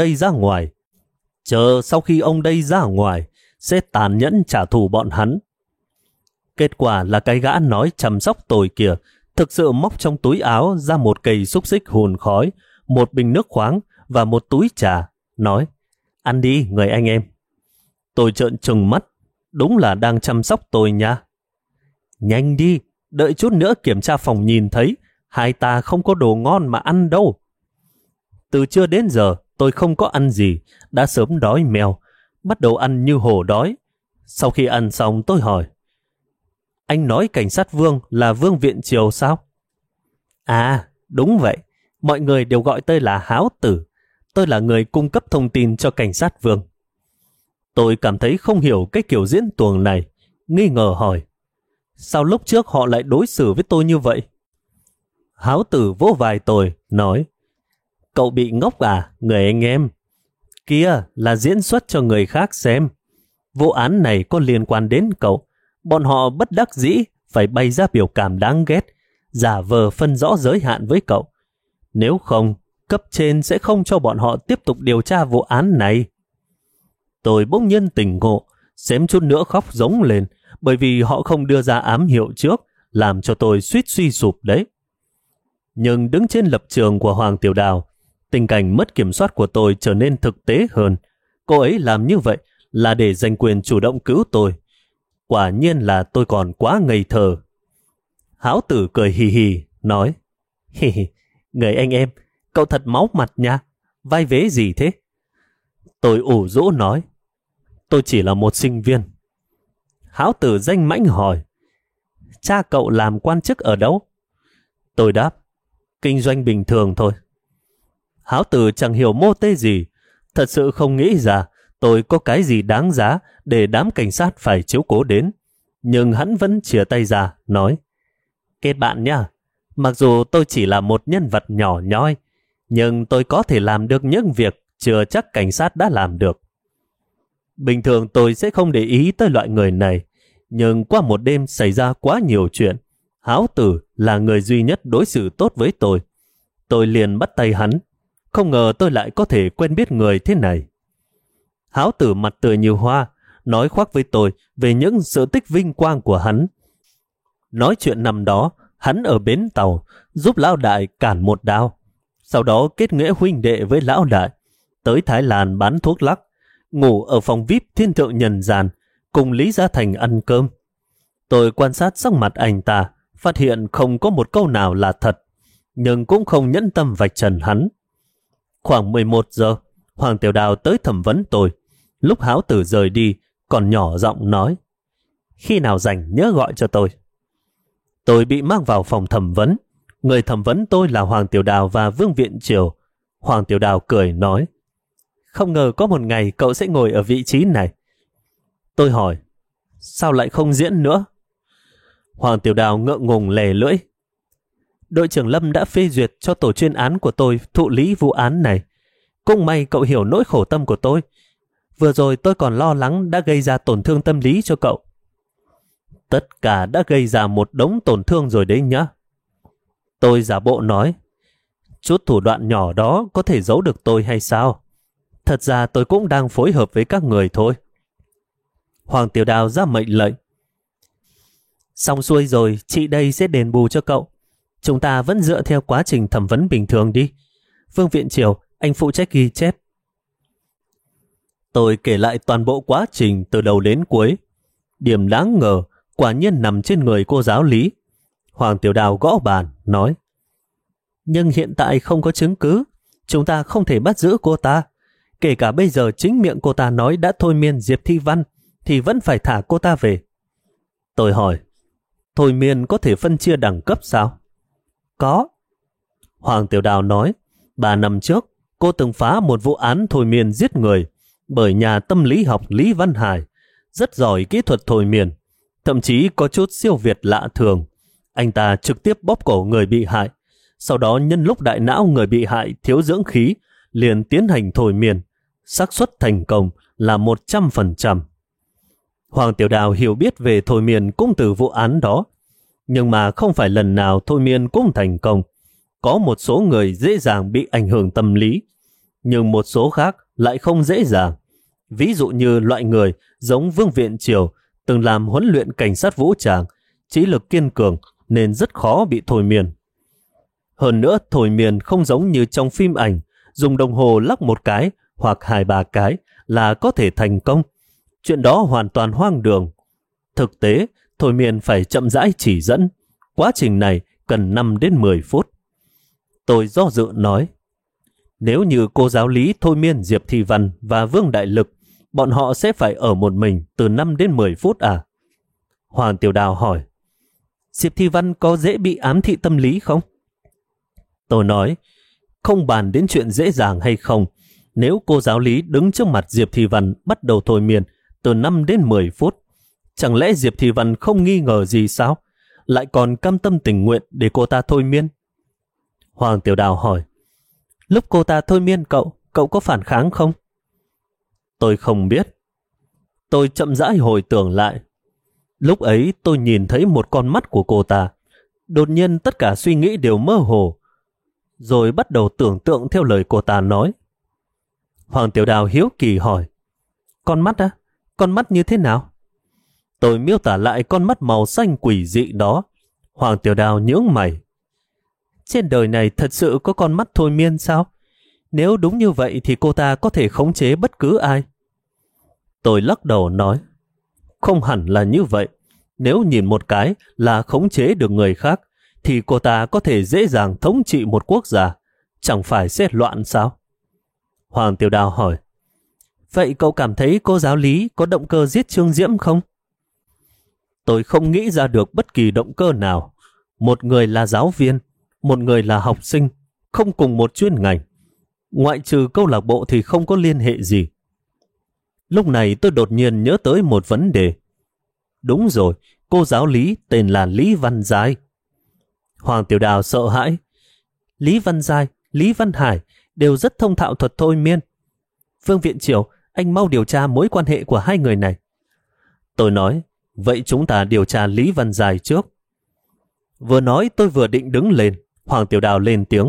đây ra ngoài, sẽ tàn nhẫn trả thù bọn hắn. Kết quả là cái gã nói chăm sóc tôi kìa, thực sự móc trong túi áo ra một cây xúc xích hùn khói, một bình nước khoáng và một túi trà, nói, ăn đi người anh em. Tôi trợn trừng mắt, đúng là đang chăm sóc tôi nha. Nhanh đi, đợi chút nữa kiểm tra phòng nhìn thấy, hai ta không có đồ ngon mà ăn đâu. Từ trưa đến giờ, tôi không có ăn gì, đã sớm đói mèo, bắt đầu ăn như hổ đói. Sau khi ăn xong tôi hỏi, anh nói cảnh sát Vương là Vương Viện Triều sao? À, đúng vậy, mọi người đều gọi tôi là Háo Tử. Tôi là người cung cấp thông tin cho cảnh sát Vương. Tôi cảm thấy không hiểu cái kiểu diễn tuồng này, nghi ngờ hỏi, sao lúc trước họ lại đối xử với tôi như vậy? Háo Tử vỗ vai tôi, nói, cậu bị ngốc à, người anh em? Kia là diễn xuất cho người khác xem. Vụ án này có liên quan đến cậu. Bọn họ bất đắc dĩ phải bày ra biểu cảm đáng ghét, giả vờ phân rõ giới hạn với cậu. Nếu không, cấp trên sẽ không cho bọn họ tiếp tục điều tra vụ án này. Tôi bỗng nhiên tỉnh ngộ, xém chút nữa khóc rống lên, bởi vì họ không đưa ra ám hiệu trước, làm cho tôi suýt suy sụp đấy. Nhưng đứng trên lập trường của Hoàng Tiểu Đào, tình cảnh mất kiểm soát của tôi trở nên thực tế hơn. Cô ấy làm như vậy là để giành quyền chủ động cứu tôi. Quả nhiên là tôi còn quá ngây thơ. Háo Tử cười hì hì, nói, hì hì, người anh em, cậu thật máu mặt nha, vai vế gì thế? Tôi ủ rũ nói, tôi chỉ là một sinh viên. Háo Tử danh mãnh hỏi, cha cậu làm quan chức ở đâu? Tôi đáp, kinh doanh bình thường thôi. Háo Tử chẳng hiểu mô tê gì, thật sự không nghĩ ra tôi có cái gì đáng giá để đám cảnh sát phải chiếu cố đến. Nhưng hắn vẫn chìa tay ra, nói, kết bạn nhá, mặc dù tôi chỉ là một nhân vật nhỏ nhoi, nhưng tôi có thể làm được những việc chưa chắc cảnh sát đã làm được. Bình thường tôi sẽ không để ý tới loại người này, nhưng qua một đêm xảy ra quá nhiều chuyện, Háo tử là người duy nhất đối xử tốt với tôi. Tôi liền bắt tay hắn. Không ngờ tôi lại có thể quen biết người thế này. Háo tử mặt tươi như hoa, nói khoác với tôi về những sự tích vinh quang của hắn. Nói chuyện năm đó, hắn ở bến tàu, giúp lão đại cản một đao. Sau đó kết nghĩa huynh đệ với lão đại, tới Thái Lan bán thuốc lắc, ngủ ở phòng VIP thiên thượng nhân gian, cùng Lý Gia Thành ăn cơm. Tôi quan sát sắc mặt anh ta, phát hiện không có một câu nào là thật, nhưng cũng không nhẫn tâm vạch trần hắn. Khoảng 11 giờ, Hoàng Tiểu Đào tới thẩm vấn tôi. Lúc Háo tử rời đi, còn nhỏ giọng nói, khi nào rảnh nhớ gọi cho tôi. Tôi bị mang vào phòng thẩm vấn. Người thẩm vấn tôi là Hoàng Tiểu Đào và Vương Viện Triều. Hoàng Tiểu Đào cười nói, không ngờ có một ngày cậu sẽ ngồi ở vị trí này. Tôi hỏi, sao lại không diễn nữa? Hoàng Tiểu Đào ngượng ngùng lè lưỡi. Đội trưởng Lâm đã phê duyệt cho tổ chuyên án của tôi thụ lý vụ án này. Cũng may cậu hiểu nỗi khổ tâm của tôi. Vừa rồi tôi còn lo lắng đã gây ra tổn thương tâm lý cho cậu. Tất cả đã gây ra một đống tổn thương rồi đấy nhá. Tôi giả bộ nói, chút thủ đoạn nhỏ đó có thể giấu được tôi hay sao? Thật ra tôi cũng đang phối hợp với các người thôi. Hoàng Tiểu Đào ra mệnh lệnh. Xong xuôi rồi, chị đây sẽ đền bù cho cậu. Chúng ta vẫn dựa theo quá trình thẩm vấn bình thường đi. Vương Viện Triều, anh phụ trách ghi chép. Tôi kể lại toàn bộ quá trình từ đầu đến cuối. Điểm đáng ngờ quả nhiên nằm trên người cô giáo Lý. Hoàng Tiểu Đào gõ bàn, nói, nhưng hiện tại không có chứng cứ. Chúng ta không thể bắt giữ cô ta. Kể cả bây giờ chính miệng cô ta nói đã thôi miên Diệp Thi Văn, thì vẫn phải thả cô ta về. Tôi hỏi, thôi miên có thể phân chia đẳng cấp sao? Có. Hoàng Tiểu Đào nói, 3 năm trước, cô từng phá một vụ án thôi miên giết người bởi nhà tâm lý học Lý Văn Hải, rất giỏi kỹ thuật thôi miên, thậm chí có chút siêu việt lạ thường. Anh ta trực tiếp bóp cổ người bị hại, sau đó nhân lúc đại não người bị hại thiếu dưỡng khí, liền tiến hành thôi miên, xác suất thành công là 100%. Hoàng Tiểu Đào hiểu biết về thôi miên cũng từ vụ án đó, nhưng mà không phải lần nào thôi miên cũng thành công. Có một số người dễ dàng bị ảnh hưởng tâm lý, nhưng một số khác lại không dễ dàng. Ví dụ như loại người giống Vương Viện Triều từng làm huấn luyện cảnh sát vũ trang, trí lực kiên cường nên rất khó bị thôi miên. Hơn nữa, thôi miên không giống như trong phim ảnh, dùng đồng hồ lắc một cái hoặc 2-3 cái là có thể thành công. Chuyện đó hoàn toàn hoang đường. Thực tế, thôi miên phải chậm rãi chỉ dẫn. Quá trình này cần 5 đến 10 phút. Tôi do dự nói, nếu như cô giáo Lý thôi miên Diệp Thi Văn và Vương Đại Lực, bọn họ sẽ phải ở một mình từ 5 đến 10 phút à? Hoàng Tiểu Đào hỏi, Diệp Thi Văn có dễ bị ám thị tâm lý không? Tôi nói, không bàn đến chuyện dễ dàng hay không. Nếu cô giáo Lý đứng trước mặt Diệp Thi Văn bắt đầu thôi miên từ 5 đến 10 phút, chẳng lẽ Diệp Thi Văn không nghi ngờ gì sao? Lại còn cam tâm tình nguyện để cô ta thôi miên? Hoàng Tiểu Đào hỏi, lúc cô ta thôi miên cậu có phản kháng không? Tôi không biết. Tôi chậm rãi hồi tưởng lại. Lúc ấy tôi nhìn thấy một con mắt của cô ta. Đột nhiên tất cả suy nghĩ đều mơ hồ, rồi bắt đầu tưởng tượng theo lời cô ta nói. Hoàng Tiểu Đào hiếu kỳ hỏi, con mắt á? Con mắt như thế nào? Tôi miêu tả lại con mắt màu xanh quỷ dị đó. Hoàng Tiểu Đào nhướng mày. Trên đời này thật sự có con mắt thôi miên sao? Nếu đúng như vậy thì cô ta có thể khống chế bất cứ ai. Tôi lắc đầu nói, không hẳn là như vậy. Nếu nhìn một cái là khống chế được người khác, thì cô ta có thể dễ dàng thống trị một quốc gia. Chẳng phải sẽ loạn sao? Hoàng Tiểu Đào hỏi, vậy cậu cảm thấy cô giáo Lý có động cơ giết Trương Diễm không? Tôi không nghĩ ra được bất kỳ động cơ nào. Một người là giáo viên, một người là học sinh, không cùng một chuyên ngành. Ngoại trừ câu lạc bộ thì không có liên hệ gì. Lúc này tôi đột nhiên nhớ tới một vấn đề. Đúng rồi, cô giáo Lý tên là Lý Văn Giai. Hoàng Tiểu Đào sợ hãi. Lý Văn Giai, Lý Văn Hải đều rất thông thạo thuật thôi miên. Vương Viện Triều, anh mau điều tra mối quan hệ của hai người này. Tôi nói, vậy chúng ta điều tra Lý Văn Giai trước. Vừa nói tôi vừa định đứng lên, Hoàng Tiểu Đào lên tiếng.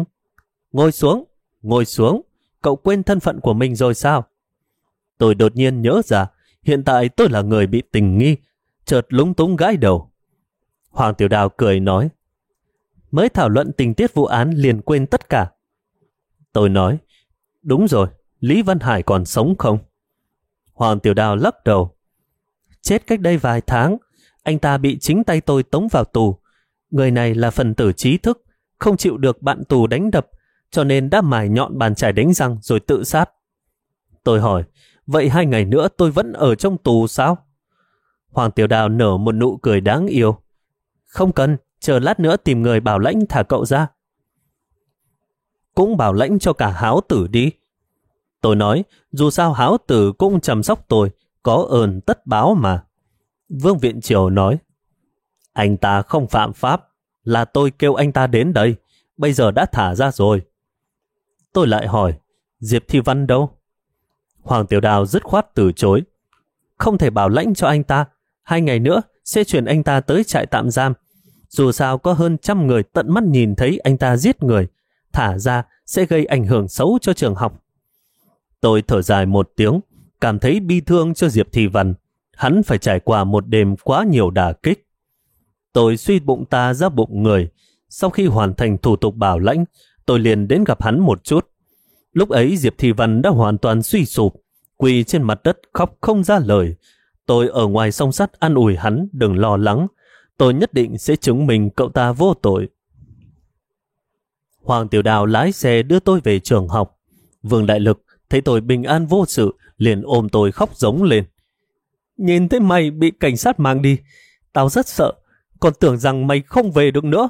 Ngồi xuống, cậu quên thân phận của mình rồi sao? Tôi đột nhiên nhớ ra, hiện tại tôi là người bị tình nghi, chợt lúng túng gãi đầu. Hoàng Tiểu Đào cười nói, mới thảo luận tình tiết vụ án liền quên tất cả. Tôi nói, đúng rồi, Lý Văn Hải còn sống không? Hoàng Tiểu Đào lắc đầu, chết cách đây vài tháng, anh ta bị chính tay tôi tống vào tù. Người này là phần tử trí thức, không chịu được bạn tù đánh đập, cho nên đã mài nhọn bàn chải đánh răng rồi tự sát. Tôi hỏi, vậy 2 ngày nữa tôi vẫn ở trong tù sao? Hoàng Tiểu Đào nở một nụ cười đáng yêu. Không cần, chờ lát nữa tìm người bảo lãnh thả cậu ra. Cũng bảo lãnh cho cả Háo Tử đi. Tôi nói, dù sao Háo Tử cũng chăm sóc tôi, có ơn tất báo mà. Vương Viện Triều nói, anh ta không phạm pháp, là tôi kêu anh ta đến đây, bây giờ đã thả ra rồi. Tôi lại hỏi, Diệp Thi Văn đâu? Hoàng Tiểu Đào dứt khoát từ chối. Không thể bảo lãnh cho anh ta, 2 ngày nữa sẽ chuyển anh ta tới trại tạm giam. Dù sao có hơn 100 người tận mắt nhìn thấy anh ta giết người, thả ra sẽ gây ảnh hưởng xấu cho trường học. Tôi thở dài một tiếng, cảm thấy bi thương cho Diệp Thi Văn. Hắn phải trải qua một đêm quá nhiều đả kích. Tôi suy bụng ta ra bụng người. Sau khi hoàn thành thủ tục bảo lãnh, tôi liền đến gặp hắn một chút. Lúc ấy Diệp Thi Văn đã hoàn toàn suy sụp, quỳ trên mặt đất khóc không ra lời. Tôi ở ngoài song sắt an ủi hắn đừng lo lắng. Tôi nhất định sẽ chứng minh cậu ta vô tội. Hoàng Tiểu Đào lái xe đưa tôi về trường học. Vương Đại Lực thấy tôi bình an vô sự, liền ôm tôi khóc giống lên. Nhìn thấy mày bị cảnh sát mang đi, tao rất sợ, còn tưởng rằng mày không về được nữa.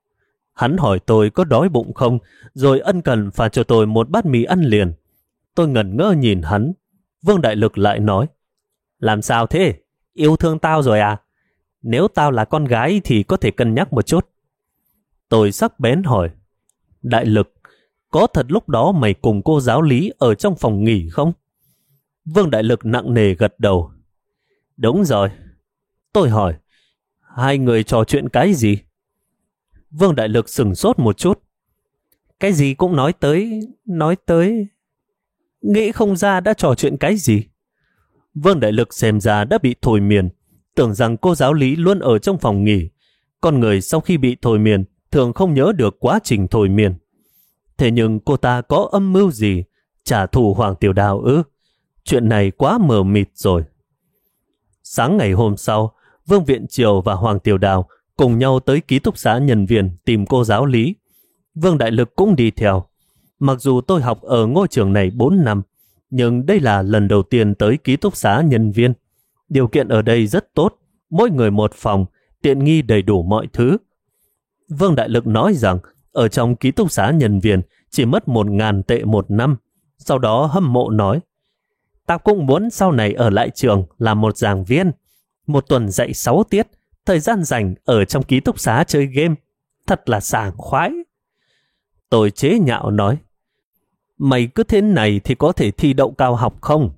Hắn hỏi tôi có đói bụng không, rồi ân cần pha cho tôi một bát mì ăn liền. Tôi ngẩn ngơ nhìn hắn. Vương Đại Lực lại nói, làm sao thế? Yêu thương tao rồi à? Nếu tao là con gái thì có thể cân nhắc một chút. Tôi sắc bén hỏi, Đại Lực, có thật lúc đó mày cùng cô giáo Lý ở trong phòng nghỉ không? Vương Đại Lực nặng nề gật đầu. Đúng rồi. Tôi hỏi, 2 người trò chuyện cái gì? Vương Đại Lực sửng sốt một chút. Cái gì cũng nói tới. Nghĩ không ra đã trò chuyện cái gì. Vương Đại Lực xem ra đã bị thôi miên, tưởng rằng cô giáo Lý luôn ở trong phòng nghỉ. Con người sau khi bị thôi miên thường không nhớ được quá trình thôi miên. Thế nhưng cô ta có âm mưu gì? Trả thù Hoàng Tiểu Đào ư? Chuyện này quá mờ mịt rồi. Sáng ngày hôm sau, Vương Viện Triều và Hoàng Tiểu Đào cùng nhau tới ký túc xá nhân viên tìm cô giáo Lý. Vương Đại Lực cũng đi theo. Mặc dù tôi học ở ngôi trường này 4 năm, nhưng đây là lần đầu tiên tới ký túc xá nhân viên. Điều kiện ở đây rất tốt, mỗi người một phòng, tiện nghi đầy đủ mọi thứ. Vương Đại Lực nói rằng ở trong ký túc xá nhân viên chỉ mất 1.000 tệ một năm. Sau đó hâm mộ nói, tao cũng muốn sau này ở lại trường làm một giảng viên. 1 tuần dạy 6 tiết, thời gian rảnh ở trong ký túc xá chơi game. Thật là sảng khoái. Tôi chế nhạo nói, mày cứ thế này thì có thể thi đậu cao học không?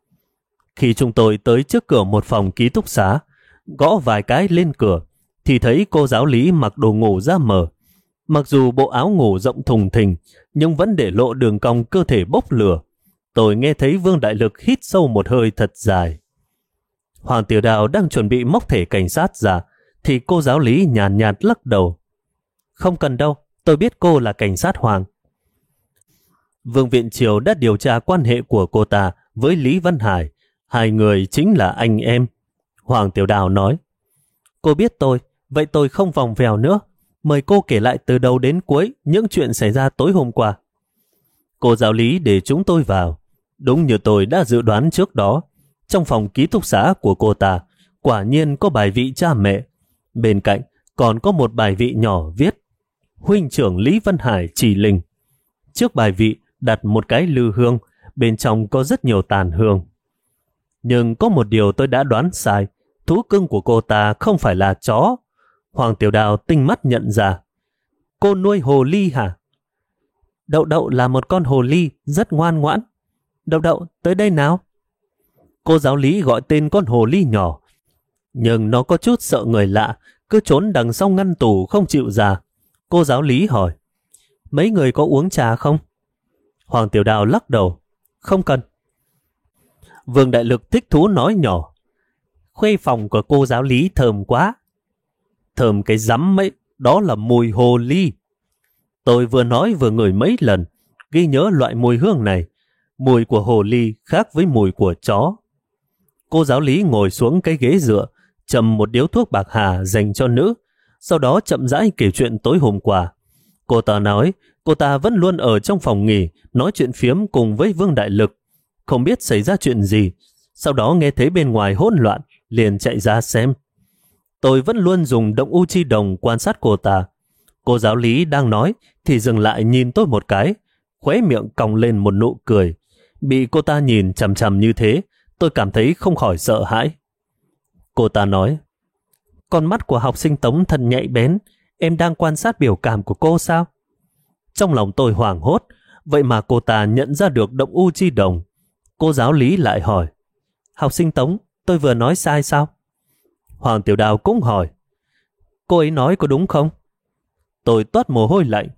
Khi chúng tôi tới trước cửa một phòng ký túc xá, gõ vài cái lên cửa, thì thấy cô giáo Lý mặc đồ ngủ ra mờ. Mặc dù bộ áo ngủ rộng thùng thình, nhưng vẫn để lộ đường cong cơ thể bốc lửa. Tôi nghe thấy Vương Đại Lực hít sâu một hơi thật dài. Hoàng Tiểu Đào đang chuẩn bị móc thẻ cảnh sát ra, thì cô giáo Lý nhàn nhạt lắc đầu. Không cần đâu, tôi biết cô là cảnh sát Hoàng. Vương Viện Triều đã điều tra quan hệ của cô ta với Lý Văn Hải. 2 người chính là anh em. Hoàng Tiểu Đào nói, cô biết tôi, vậy tôi không vòng vèo nữa. Mời cô kể lại từ đầu đến cuối những chuyện xảy ra tối hôm qua. Cô giáo Lý để chúng tôi vào. Đúng như tôi đã dự đoán trước đó, trong phòng ký túc xá của cô ta quả nhiên có bài vị cha mẹ. Bên cạnh còn có một bài vị nhỏ viết Huynh trưởng Lý Văn Hải chỉ linh. Trước bài vị đặt một cái lư hương, bên trong có rất nhiều tàn hương. Nhưng có một điều tôi đã đoán sai, thú cưng của cô ta không phải là chó. Hoàng Tiểu Đào tinh mắt nhận ra. Cô nuôi hồ ly hả? Đậu Đậu là một con hồ ly rất ngoan ngoãn. Đậu Đậu, tới đây nào. Cô giáo Lý gọi tên con hồ ly nhỏ, nhưng nó có chút sợ người lạ cứ trốn đằng sau ngăn tủ không chịu ra. Cô giáo lý hỏi, mấy người có uống trà không? Hoàng Tiểu Đào lắc đầu, không cần. Vương Đại Lực thích thú nói nhỏ, khuê phòng của cô giáo lý thơm quá. Thơm cái rắm ấy, đó là mùi hồ ly. Tôi vừa nói vừa ngửi mấy lần, ghi nhớ loại mùi hương này. Mùi của hồ ly khác với mùi của chó. Cô giáo lý ngồi xuống cái ghế dựa, châm một điếu thuốc bạc hà dành cho nữ, sau đó chậm rãi kể chuyện tối hôm qua. Cô ta nói cô ta vẫn luôn ở trong phòng nghỉ nói chuyện phiếm cùng với Vương Đại Lực, không biết xảy ra chuyện gì. Sau đó nghe thấy bên ngoài hỗn loạn, liền chạy ra xem. Tôi vẫn luôn dùng động u chi đồng quan sát cô ta. Cô giáo lý đang nói thì dừng lại nhìn tôi một cái, khóe miệng cong lên một nụ cười. Bị cô ta nhìn chằm chằm như thế, tôi cảm thấy không khỏi sợ hãi. Cô ta nói, con mắt của học sinh Tống thật nhạy bén, em đang quan sát biểu cảm của cô sao? Trong lòng tôi hoảng hốt, vậy mà cô ta nhận ra được động u chi đồng. Cô giáo lý lại hỏi, học sinh Tống, tôi vừa nói sai sao? Hoàng Tiểu Đào cũng hỏi, cô ấy nói có đúng không? Tôi toát mồ hôi lạnh.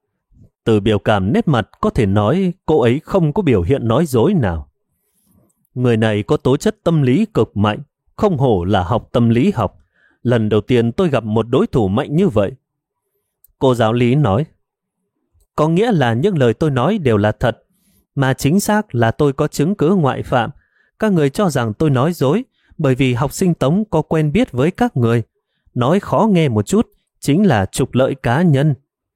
Từ biểu cảm nét mặt có thể nói cô ấy không có biểu hiện nói dối nào. Người này có tố chất tâm lý cực mạnh, không hổ là học tâm lý học. Lần đầu tiên tôi gặp một đối thủ mạnh như vậy. Cô giáo lý nói, có nghĩa là những lời tôi nói đều là thật, mà chính xác là tôi có chứng cứ ngoại phạm. Các người cho rằng tôi nói dối bởi vì học sinh Tống có quen biết với các người. Nói khó nghe một chút, chính là trục lợi cá nhân.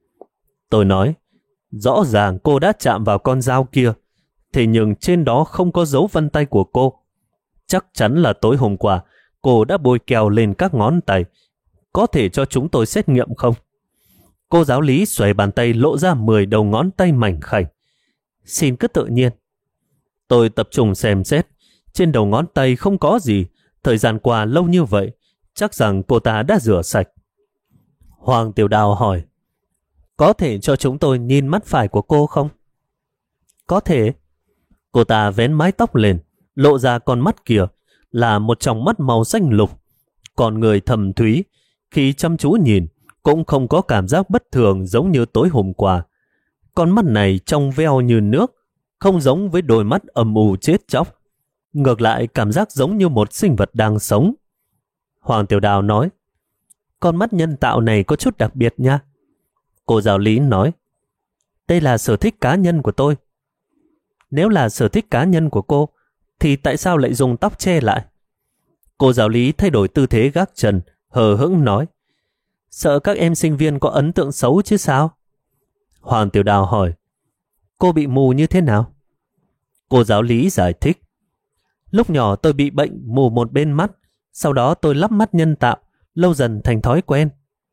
Tôi nói, rõ ràng cô đã chạm vào con dao kia, thế nhưng trên đó không có dấu vân tay của cô. Chắc chắn là tối hôm qua cô đã bôi keo lên các ngón tay. Có thể cho chúng tôi xét nghiệm không? Cô giáo lý xoay bàn tay lộ ra 10 đầu ngón tay mảnh khảnh. Xin cứ tự nhiên. Tôi tập trung xem xét. Trên đầu ngón tay không có gì. Thời gian qua lâu như vậy, chắc rằng cô ta đã rửa sạch. Hoàng Tiểu Đào hỏi, có thể cho chúng tôi nhìn mắt phải của cô không? Có thể. Cô ta vén mái tóc lên, lộ ra con mắt kia là một tròng mắt màu xanh lục. Còn người thầm thúy, khi chăm chú nhìn, cũng không có cảm giác bất thường giống như tối hôm qua. Con mắt này trong veo như nước, không giống với đôi mắt âm u chết chóc. Ngược lại cảm giác giống như một sinh vật đang sống. Hoàng Tiểu Đào nói, con mắt nhân tạo này có chút đặc biệt nha. Cô giáo lý nói, đây là sở thích cá nhân của tôi. Nếu là sở thích cá nhân của cô, thì tại sao lại dùng tóc che lại? Cô giáo lý thay đổi tư thế gác chân, hờ hững nói, sợ các em sinh viên có ấn tượng xấu chứ sao? Hoàng Tiểu Đào hỏi, cô bị mù như thế nào? Cô giáo lý giải thích, lúc nhỏ tôi bị bệnh mù một bên mắt, sau đó tôi lắp mắt nhân tạo, lâu dần thành thói quen.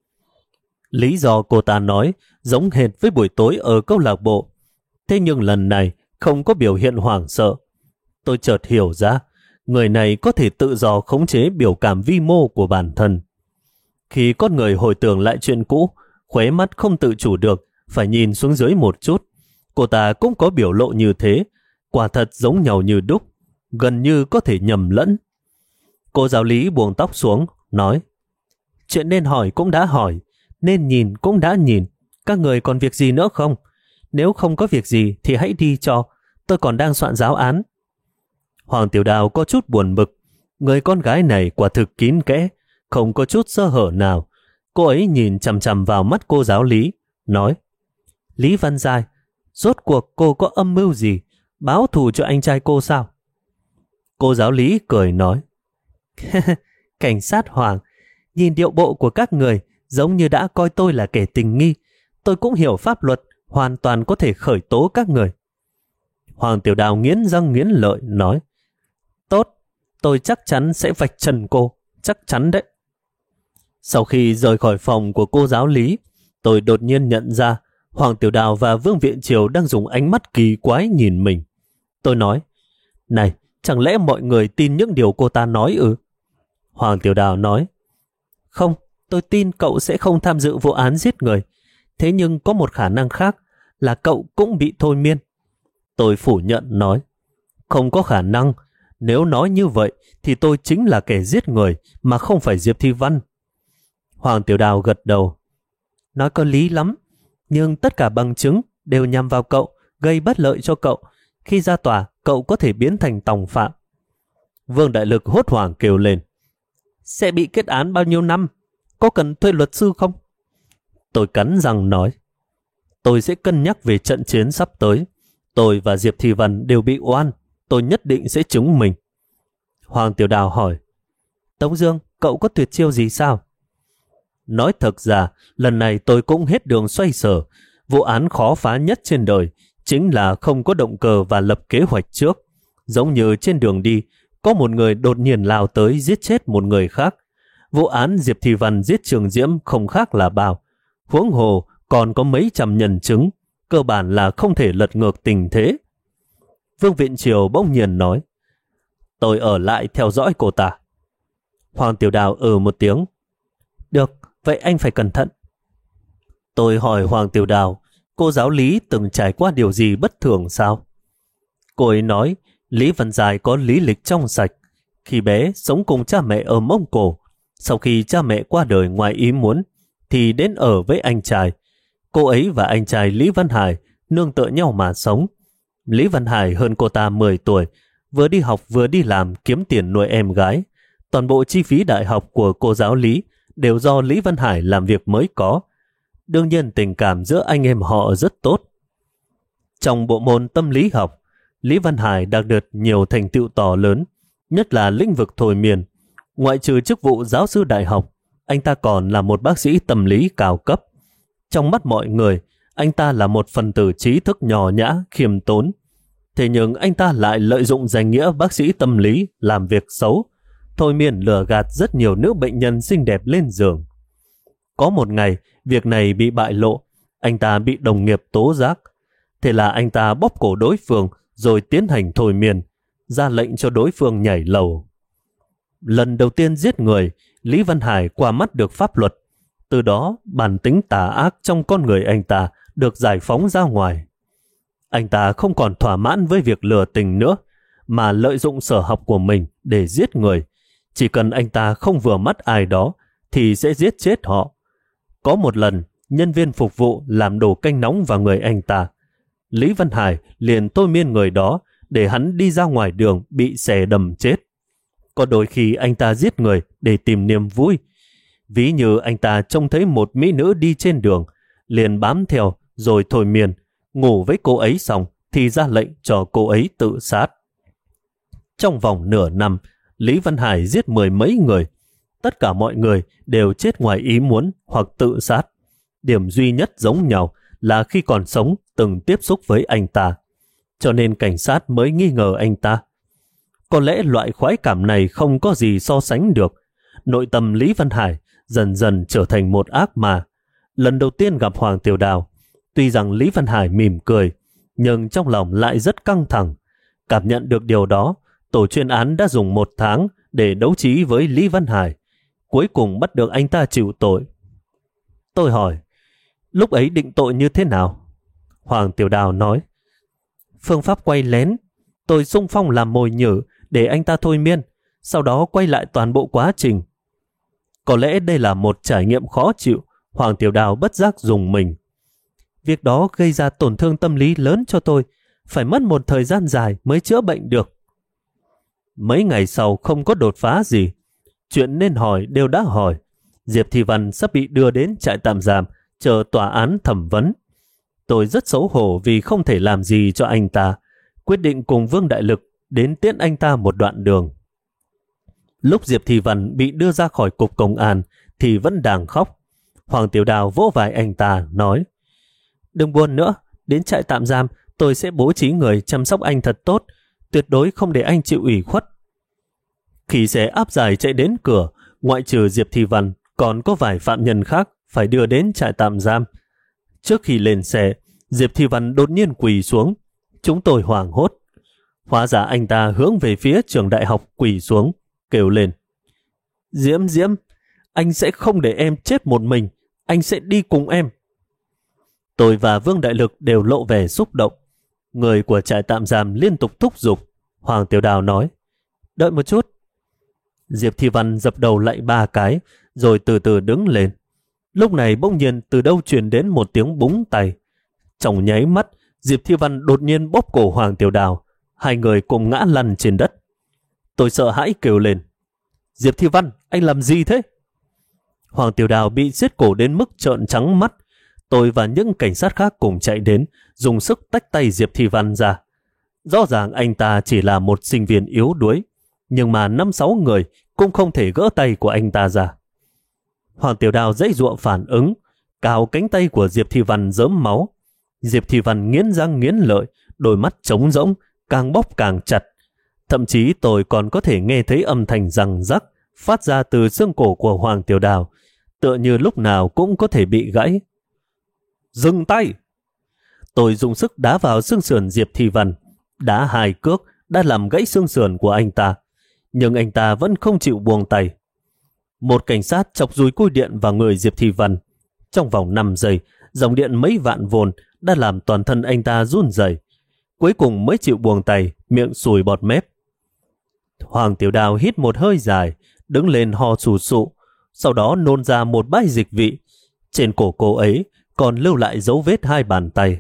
Lý do cô ta nói giống hệt với buổi tối ở câu lạc bộ. Thế nhưng lần này không có biểu hiện hoảng sợ. Tôi chợt hiểu ra, người này có thể tự do khống chế biểu cảm vi mô của bản thân. Khi con người hồi tưởng lại chuyện cũ, khóe mắt không tự chủ được, phải nhìn xuống dưới một chút. Cô ta cũng có biểu lộ như thế, quả thật giống nhau như đúc, gần như có thể nhầm lẫn. Cô giáo lý buông tóc xuống, nói, chuyện nên hỏi cũng đã hỏi, nên nhìn cũng đã nhìn, các người còn việc gì nữa không? Nếu không có việc gì thì hãy đi cho, tôi còn đang soạn giáo án. Hoàng Tiểu Đào có chút buồn bực, người con gái này quả thực kín kẽ, không có chút sơ hở nào. Cô ấy nhìn chằm chằm vào mắt cô giáo lý, nói, Lý Văn Giai, rốt cuộc cô có âm mưu gì, báo thù cho anh trai cô sao? Cô giáo lý cười nói, cảnh sát Hoàng, nhìn điệu bộ của các người giống như đã coi tôi là kẻ tình nghi. Tôi cũng hiểu pháp luật, hoàn toàn có thể khởi tố các người. Hoàng Tiểu Đào nghiến răng nghiến lợi nói, tốt, tôi chắc chắn sẽ vạch trần cô, chắc chắn đấy. Sau khi rời khỏi phòng của cô giáo lý, tôi đột nhiên nhận ra Hoàng Tiểu Đào và Vương Viện Triều đang dùng ánh mắt kỳ quái nhìn mình. Tôi nói, này, chẳng lẽ mọi người tin những điều cô ta nói ư? Hoàng Tiểu Đào nói, không, tôi tin cậu sẽ không tham dự vụ án giết người. Thế nhưng có một khả năng khác là cậu cũng bị thôi miên. Tôi phủ nhận nói, không có khả năng. Nếu nói như vậy thì tôi chính là kẻ giết người mà không phải Diệp Thi Văn. Hoàng Tiểu Đào gật đầu. Nói có lý lắm, nhưng tất cả bằng chứng đều nhằm vào cậu, gây bất lợi cho cậu. Khi ra tòa, cậu có thể biến thành tòng phạm. Vương Đại Lực hốt hoảng kêu lên. Sẽ bị kết án bao nhiêu năm? Có cần thuê luật sư không? Tôi cắn răng nói. Tôi sẽ cân nhắc về trận chiến sắp tới. Tôi và Diệp Thị Vân đều bị oan. Tôi nhất định sẽ chứng minh. Hoàng Tiểu Đào hỏi. Tống Dương, cậu có tuyệt chiêu gì sao? Nói thật ra, lần này tôi cũng hết đường xoay sở. Vụ án khó phá nhất trên đời chính là không có động cơ và lập kế hoạch trước. Giống như trên đường đi, có một người đột nhiên lao tới giết chết một người khác. Vụ án Diệp Thị Văn giết Trường Diễm không khác là bao. Huống hồ còn có mấy trăm nhân chứng, cơ bản là không thể lật ngược tình thế. Vương Viện Triều bỗng nhiên nói. Tôi ở lại theo dõi cô ta. Hoàng Tiểu Đào một tiếng. Được, vậy anh phải cẩn thận. Tôi hỏi Hoàng Tiểu Đào, cô giáo Lý từng trải qua điều gì bất thường sao? Cô ấy nói, Lý Văn Dài có lý lịch trong sạch. Khi bé sống cùng cha mẹ ở Mông Cổ, sau khi cha mẹ qua đời ngoài ý muốn, thì đến ở với anh trai. Cô ấy và anh trai Lý Văn Hải nương tựa nhau mà sống. Lý Văn Hải hơn cô ta 10 tuổi, vừa đi học vừa đi làm kiếm tiền nuôi em gái. Toàn bộ chi phí đại học của cô giáo Lý đều do Lý Văn Hải làm việc mới có. Đương nhiên tình cảm giữa anh em họ rất tốt. Trong bộ môn tâm lý học, Lý Văn Hải đạt được nhiều thành tựu to lớn, nhất là lĩnh vực thôi miên. Ngoại trừ chức vụ giáo sư đại học, anh ta còn là một bác sĩ tâm lý cao cấp. Trong mắt mọi người, anh ta là một phần tử trí thức nhỏ nhã, khiêm tốn. Thế nhưng anh ta lại lợi dụng danh nghĩa bác sĩ tâm lý làm việc xấu, thôi miên lừa gạt rất nhiều nữ bệnh nhân xinh đẹp lên giường. Có một ngày, việc này bị bại lộ, anh ta bị đồng nghiệp tố giác. Thế là anh ta bóp cổ đối phương rồi tiến hành thôi miên, ra lệnh cho đối phương nhảy lầu. Lần đầu tiên giết người, Lý Văn Hải qua mắt được pháp luật. Từ đó, bản tính tà ác trong con người anh ta được giải phóng ra ngoài. Anh ta không còn thỏa mãn với việc lừa tình nữa, mà lợi dụng sở học của mình để giết người. Chỉ cần anh ta không vừa mắt ai đó, thì sẽ giết chết họ. Có một lần, nhân viên phục vụ làm đổ canh nóng vào người anh ta. Lý Văn Hải liền thôi miên người đó để hắn đi ra ngoài đường bị xẻ đầm chết. Có đôi khi anh ta giết người để tìm niềm vui. Ví như anh ta trông thấy một mỹ nữ đi trên đường, liền bám theo rồi thôi miên, ngủ với cô ấy xong thì ra lệnh cho cô ấy tự sát. Trong vòng nửa năm, Lý Văn Hải giết 10 mấy người. Tất cả mọi người đều chết ngoài ý muốn hoặc tự sát. Điểm duy nhất giống nhau là khi còn sống từng tiếp xúc với anh ta, cho nên cảnh sát mới nghi ngờ anh ta. Có lẽ loại khoái cảm này không có gì so sánh được. Nội tâm Lý Văn Hải dần dần trở thành một ác ma. Lần đầu tiên gặp Hoàng Tiểu Đào, tuy rằng Lý Văn Hải mỉm cười, nhưng trong lòng lại rất căng thẳng. Cảm nhận được điều đó, tổ chuyên án đã dùng 1 tháng để đấu trí với Lý Văn Hải. Cuối cùng bắt được anh ta chịu tội. Tôi hỏi, lúc ấy định tội như thế nào? Hoàng Tiểu Đào nói, phương pháp quay lén. Tôi xung phong làm mồi nhử để anh ta thôi miên, sau đó quay lại toàn bộ quá trình. Có lẽ đây là một trải nghiệm khó chịu. Hoàng Tiểu Đào bất giác dùng mình. Việc đó gây ra tổn thương tâm lý lớn cho tôi, phải mất một thời gian dài mới chữa bệnh được. Mấy ngày sau không có đột phá gì. Chuyện nên hỏi đều đã hỏi. Diệp Thị Văn sắp bị đưa đến trại tạm giam chờ tòa án thẩm vấn. Tôi rất xấu hổ vì không thể làm gì cho anh ta, quyết định cùng Vương Đại Lực đến tiễn anh ta một đoạn đường. Lúc Diệp Thị Văn bị đưa ra khỏi cục công an thì vẫn đang khóc. Hoàng Tiểu Đào vỗ vai anh ta nói, đừng buồn nữa, đến trại tạm giam tôi sẽ bố trí người chăm sóc anh thật tốt, tuyệt đối không để anh chịu ủy khuất. Khi xe áp giải chạy đến cửa, ngoại trừ Diệp Thị Văn còn có vài phạm nhân khác phải đưa đến trại tạm giam. Trước khi lên xe, Diệp Thị Văn đột nhiên quỳ xuống. Chúng tôi hoảng hốt. Hóa ra anh ta hướng về phía trường đại học quỳ xuống, kêu lên, Diễm Diễm, anh sẽ không để em chết một mình, anh sẽ đi cùng em. Tôi và Vương Đại Lực đều lộ vẻ xúc động. Người của trại tạm giam liên tục thúc giục. Hoàng Tiểu Đào nói, đợi một chút. Diệp Thi Văn dập đầu lạy 3 cái, rồi từ từ đứng lên. Lúc này bỗng nhiên từ đâu truyền đến một tiếng búng tay. Trong nháy mắt, Diệp Thi Văn đột nhiên bóp cổ Hoàng Tiểu Đào. Hai người cùng ngã lăn trên đất. Tôi sợ hãi kêu lên. Diệp Thi Văn, anh làm gì thế? Hoàng Tiểu Đào bị siết cổ đến mức trợn trắng mắt. Tôi và những cảnh sát khác cùng chạy đến, dùng sức tách tay Diệp Thi Văn ra. Rõ ràng anh ta chỉ là một sinh viên yếu đuối, nhưng mà 5-6 người cũng không thể gỡ tay của anh ta ra. Hoàng Tiểu Đào dãy giụa phản ứng, cào cánh tay của Diệp Thi Văn rớm máu. Diệp Thi Văn nghiến răng nghiến lợi, đôi mắt trống rỗng, càng bóp càng chặt. Thậm chí tôi còn có thể nghe thấy âm thanh răng rắc phát ra từ xương cổ của Hoàng Tiểu Đào, tựa như lúc nào cũng có thể bị gãy. Dừng tay! Tôi dùng sức đá vào xương sườn Diệp Thi Văn. Đá 2 cước đã làm gãy xương sườn của anh ta, nhưng anh ta vẫn không chịu buông tay. Một cảnh sát chọc dùi cui điện vào người Diệp Thi Văn. Trong vòng 5 giây, dòng điện mấy vạn vôn đã làm toàn thân anh ta run rẩy. Cuối cùng mới chịu buông tay, miệng sùi bọt mép. Hoàng Tiểu Đào hít một hơi dài, đứng lên ho sù sụ, sau đó nôn ra một bãi dịch vị. Trên cổ cô ấy còn lưu lại dấu vết 2 bàn tay.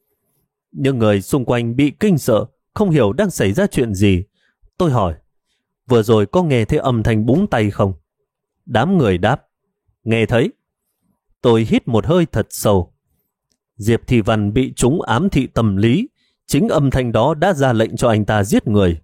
Những người xung quanh bị kinh sợ, không hiểu đang xảy ra chuyện gì. Tôi hỏi, vừa rồi có nghe thấy âm thanh búng tay không? Đám người đáp, nghe thấy. Tôi hít một hơi thật sâu. Diệp Thi Văn bị chúng ám thị tâm lý, chính âm thanh đó đã ra lệnh cho anh ta giết người.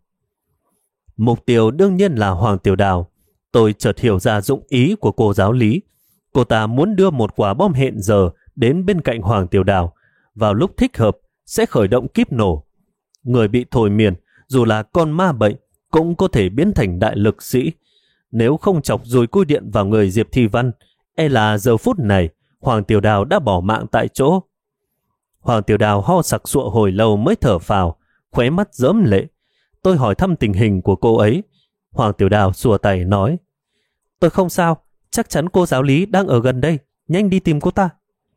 Mục tiêu đương nhiên là Hoàng Tiểu Đào. Tôi chợt hiểu ra dụng ý của cô giáo lý. Cô ta muốn đưa một quả bom hẹn giờ đến bên cạnh Hoàng Tiểu Đào. Vào lúc thích hợp sẽ khởi động kíp nổ. Người bị thôi miên, dù là con ma bệnh, cũng có thể biến thành đại lực sĩ. Nếu không chọc dùi cui điện vào người Diệp Thi Văn, e là giờ phút này Hoàng Tiểu Đào đã bỏ mạng tại chỗ. Hoàng Tiểu Đào ho sặc sụa hồi lâu mới thở phào, khóe mắt rớm lệ. Tôi hỏi thăm tình hình của cô ấy. Hoàng Tiểu Đào xua tay nói, tôi không sao, chắc chắn cô giáo lý đang ở gần đây, nhanh đi tìm cô ta.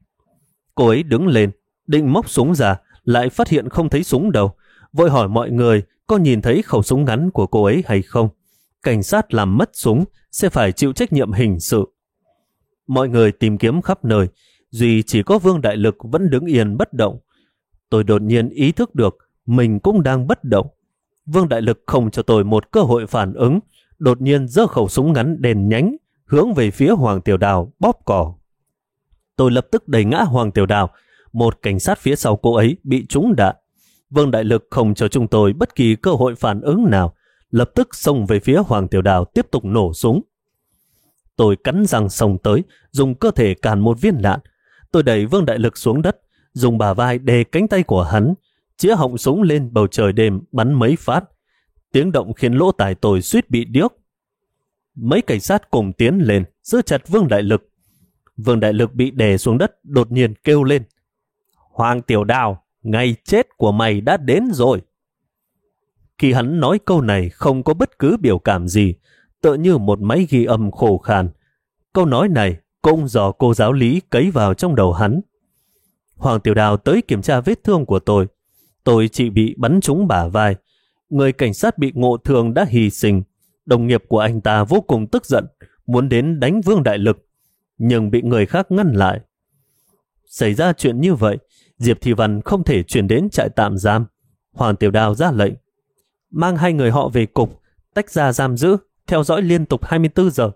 Cô ấy đứng lên, định móc súng ra, lại phát hiện không thấy súng đâu, vội hỏi mọi người có nhìn thấy khẩu súng ngắn của cô ấy hay không. Cảnh sát làm mất súng sẽ phải chịu trách nhiệm hình sự. Mọi người tìm kiếm khắp nơi, duy chỉ có Vương Đại Lực vẫn đứng yên bất động. Tôi đột nhiên ý thức được mình cũng đang bất động. Vương Đại Lực không cho tôi một cơ hội phản ứng, đột nhiên giơ khẩu súng ngắn đèn nhánh hướng về phía Hoàng Tiểu Đào bóp cò. Tôi lập tức đẩy ngã Hoàng Tiểu Đào, một cảnh sát phía sau cô ấy bị trúng đạn. Vương Đại Lực không cho chúng tôi bất kỳ cơ hội phản ứng nào, lập tức xông về phía Hoàng Tiểu Đào tiếp tục nổ súng. Tôi cắn răng xông tới, dùng cơ thể cản một viên đạn. Tôi đẩy Vương Đại Lực xuống đất, dùng bả vai đè cánh tay của hắn, chĩa họng súng lên bầu trời đêm bắn mấy phát. Tiếng động khiến lỗ tai tôi suýt bị điếc. Mấy cảnh sát cùng tiến lên, giữ chặt Vương Đại Lực. Vương Đại Lực bị đè xuống đất, đột nhiên kêu lên, Hoàng Tiểu Đào, ngày chết của mày đã đến rồi. Khi hắn nói câu này không có bất cứ biểu cảm gì, tựa như một máy ghi âm khô khan. Câu nói này cũng do cô giáo lý cấy vào trong đầu hắn. Hoàng Tiểu Đào tới kiểm tra vết thương của tôi. Tôi chỉ bị bắn trúng bả vai. Người cảnh sát bị ngộ thương đã hy sinh. Đồng nghiệp của anh ta vô cùng tức giận, muốn đến đánh Vương Đại Lực, nhưng bị người khác ngăn lại. Xảy ra chuyện như vậy, Diệp Thi Văn không thể chuyển đến trại tạm giam. Hoàng Tiểu Đào ra lệnh, mang 2 người họ về cục, tách ra giam giữ, theo dõi liên tục 24 giờ.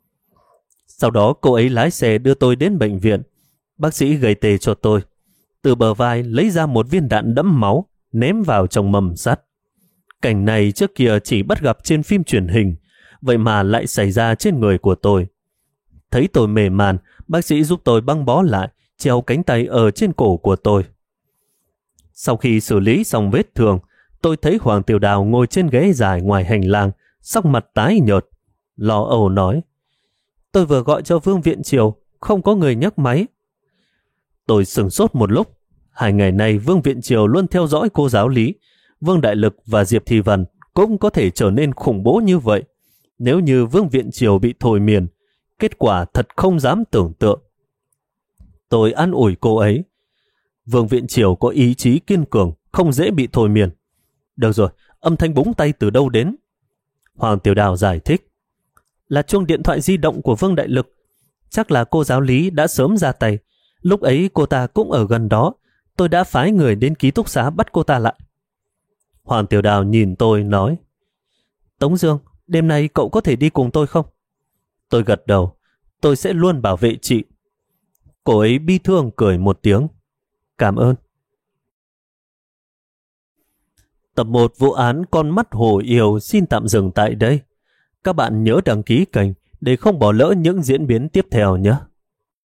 Sau đó cô ấy lái xe đưa tôi đến bệnh viện. Bác sĩ gầy tê cho tôi. Từ bờ vai lấy ra một viên đạn đẫm máu, ném vào trong mầm sắt. Cảnh này trước kia chỉ bắt gặp trên phim truyền hình, vậy mà lại xảy ra trên người của tôi. Thấy tôi mề màn, bác sĩ giúp tôi băng bó lại, treo cánh tay ở trên cổ của tôi. Sau khi xử lý xong vết thương, tôi thấy Hoàng Tiểu Đào ngồi trên ghế dài ngoài hành lang, sắc mặt tái nhợt, lo âu nói, tôi vừa gọi cho Vương Viện Triều, không có người nhấc máy. Tôi sửng sốt một lúc. 2 ngày nay Vương Viện Triều luôn theo dõi cô giáo lý. Vương Đại Lực và Diệp Thi Văn cũng có thể trở nên khủng bố như vậy. Nếu như Vương Viện Triều bị thôi miên, kết quả thật không dám tưởng tượng. Tôi an ủi cô ấy. Vương Viện Triều có ý chí kiên cường, không dễ bị thôi miên. Được rồi, âm thanh búng tay từ đâu đến? Hoàng Tiểu Đào giải thích. là chuông điện thoại di động của Vương Đại Lực. Chắc là cô giáo lý đã sớm ra tay. Lúc ấy cô ta cũng ở gần đó. Tôi đã phái người đến ký túc xá bắt cô ta lại. Hoàng Tiểu Đào nhìn tôi nói, Tống Dương, đêm nay cậu có thể đi cùng tôi không? Tôi gật đầu, tôi sẽ luôn bảo vệ chị. Cô ấy bi thương cười một tiếng. Cảm ơn. Tập 1 vụ án Con mắt hồ yêu xin tạm dừng tại đây. Các bạn nhớ đăng ký kênh để không bỏ lỡ những diễn biến tiếp theo nhé.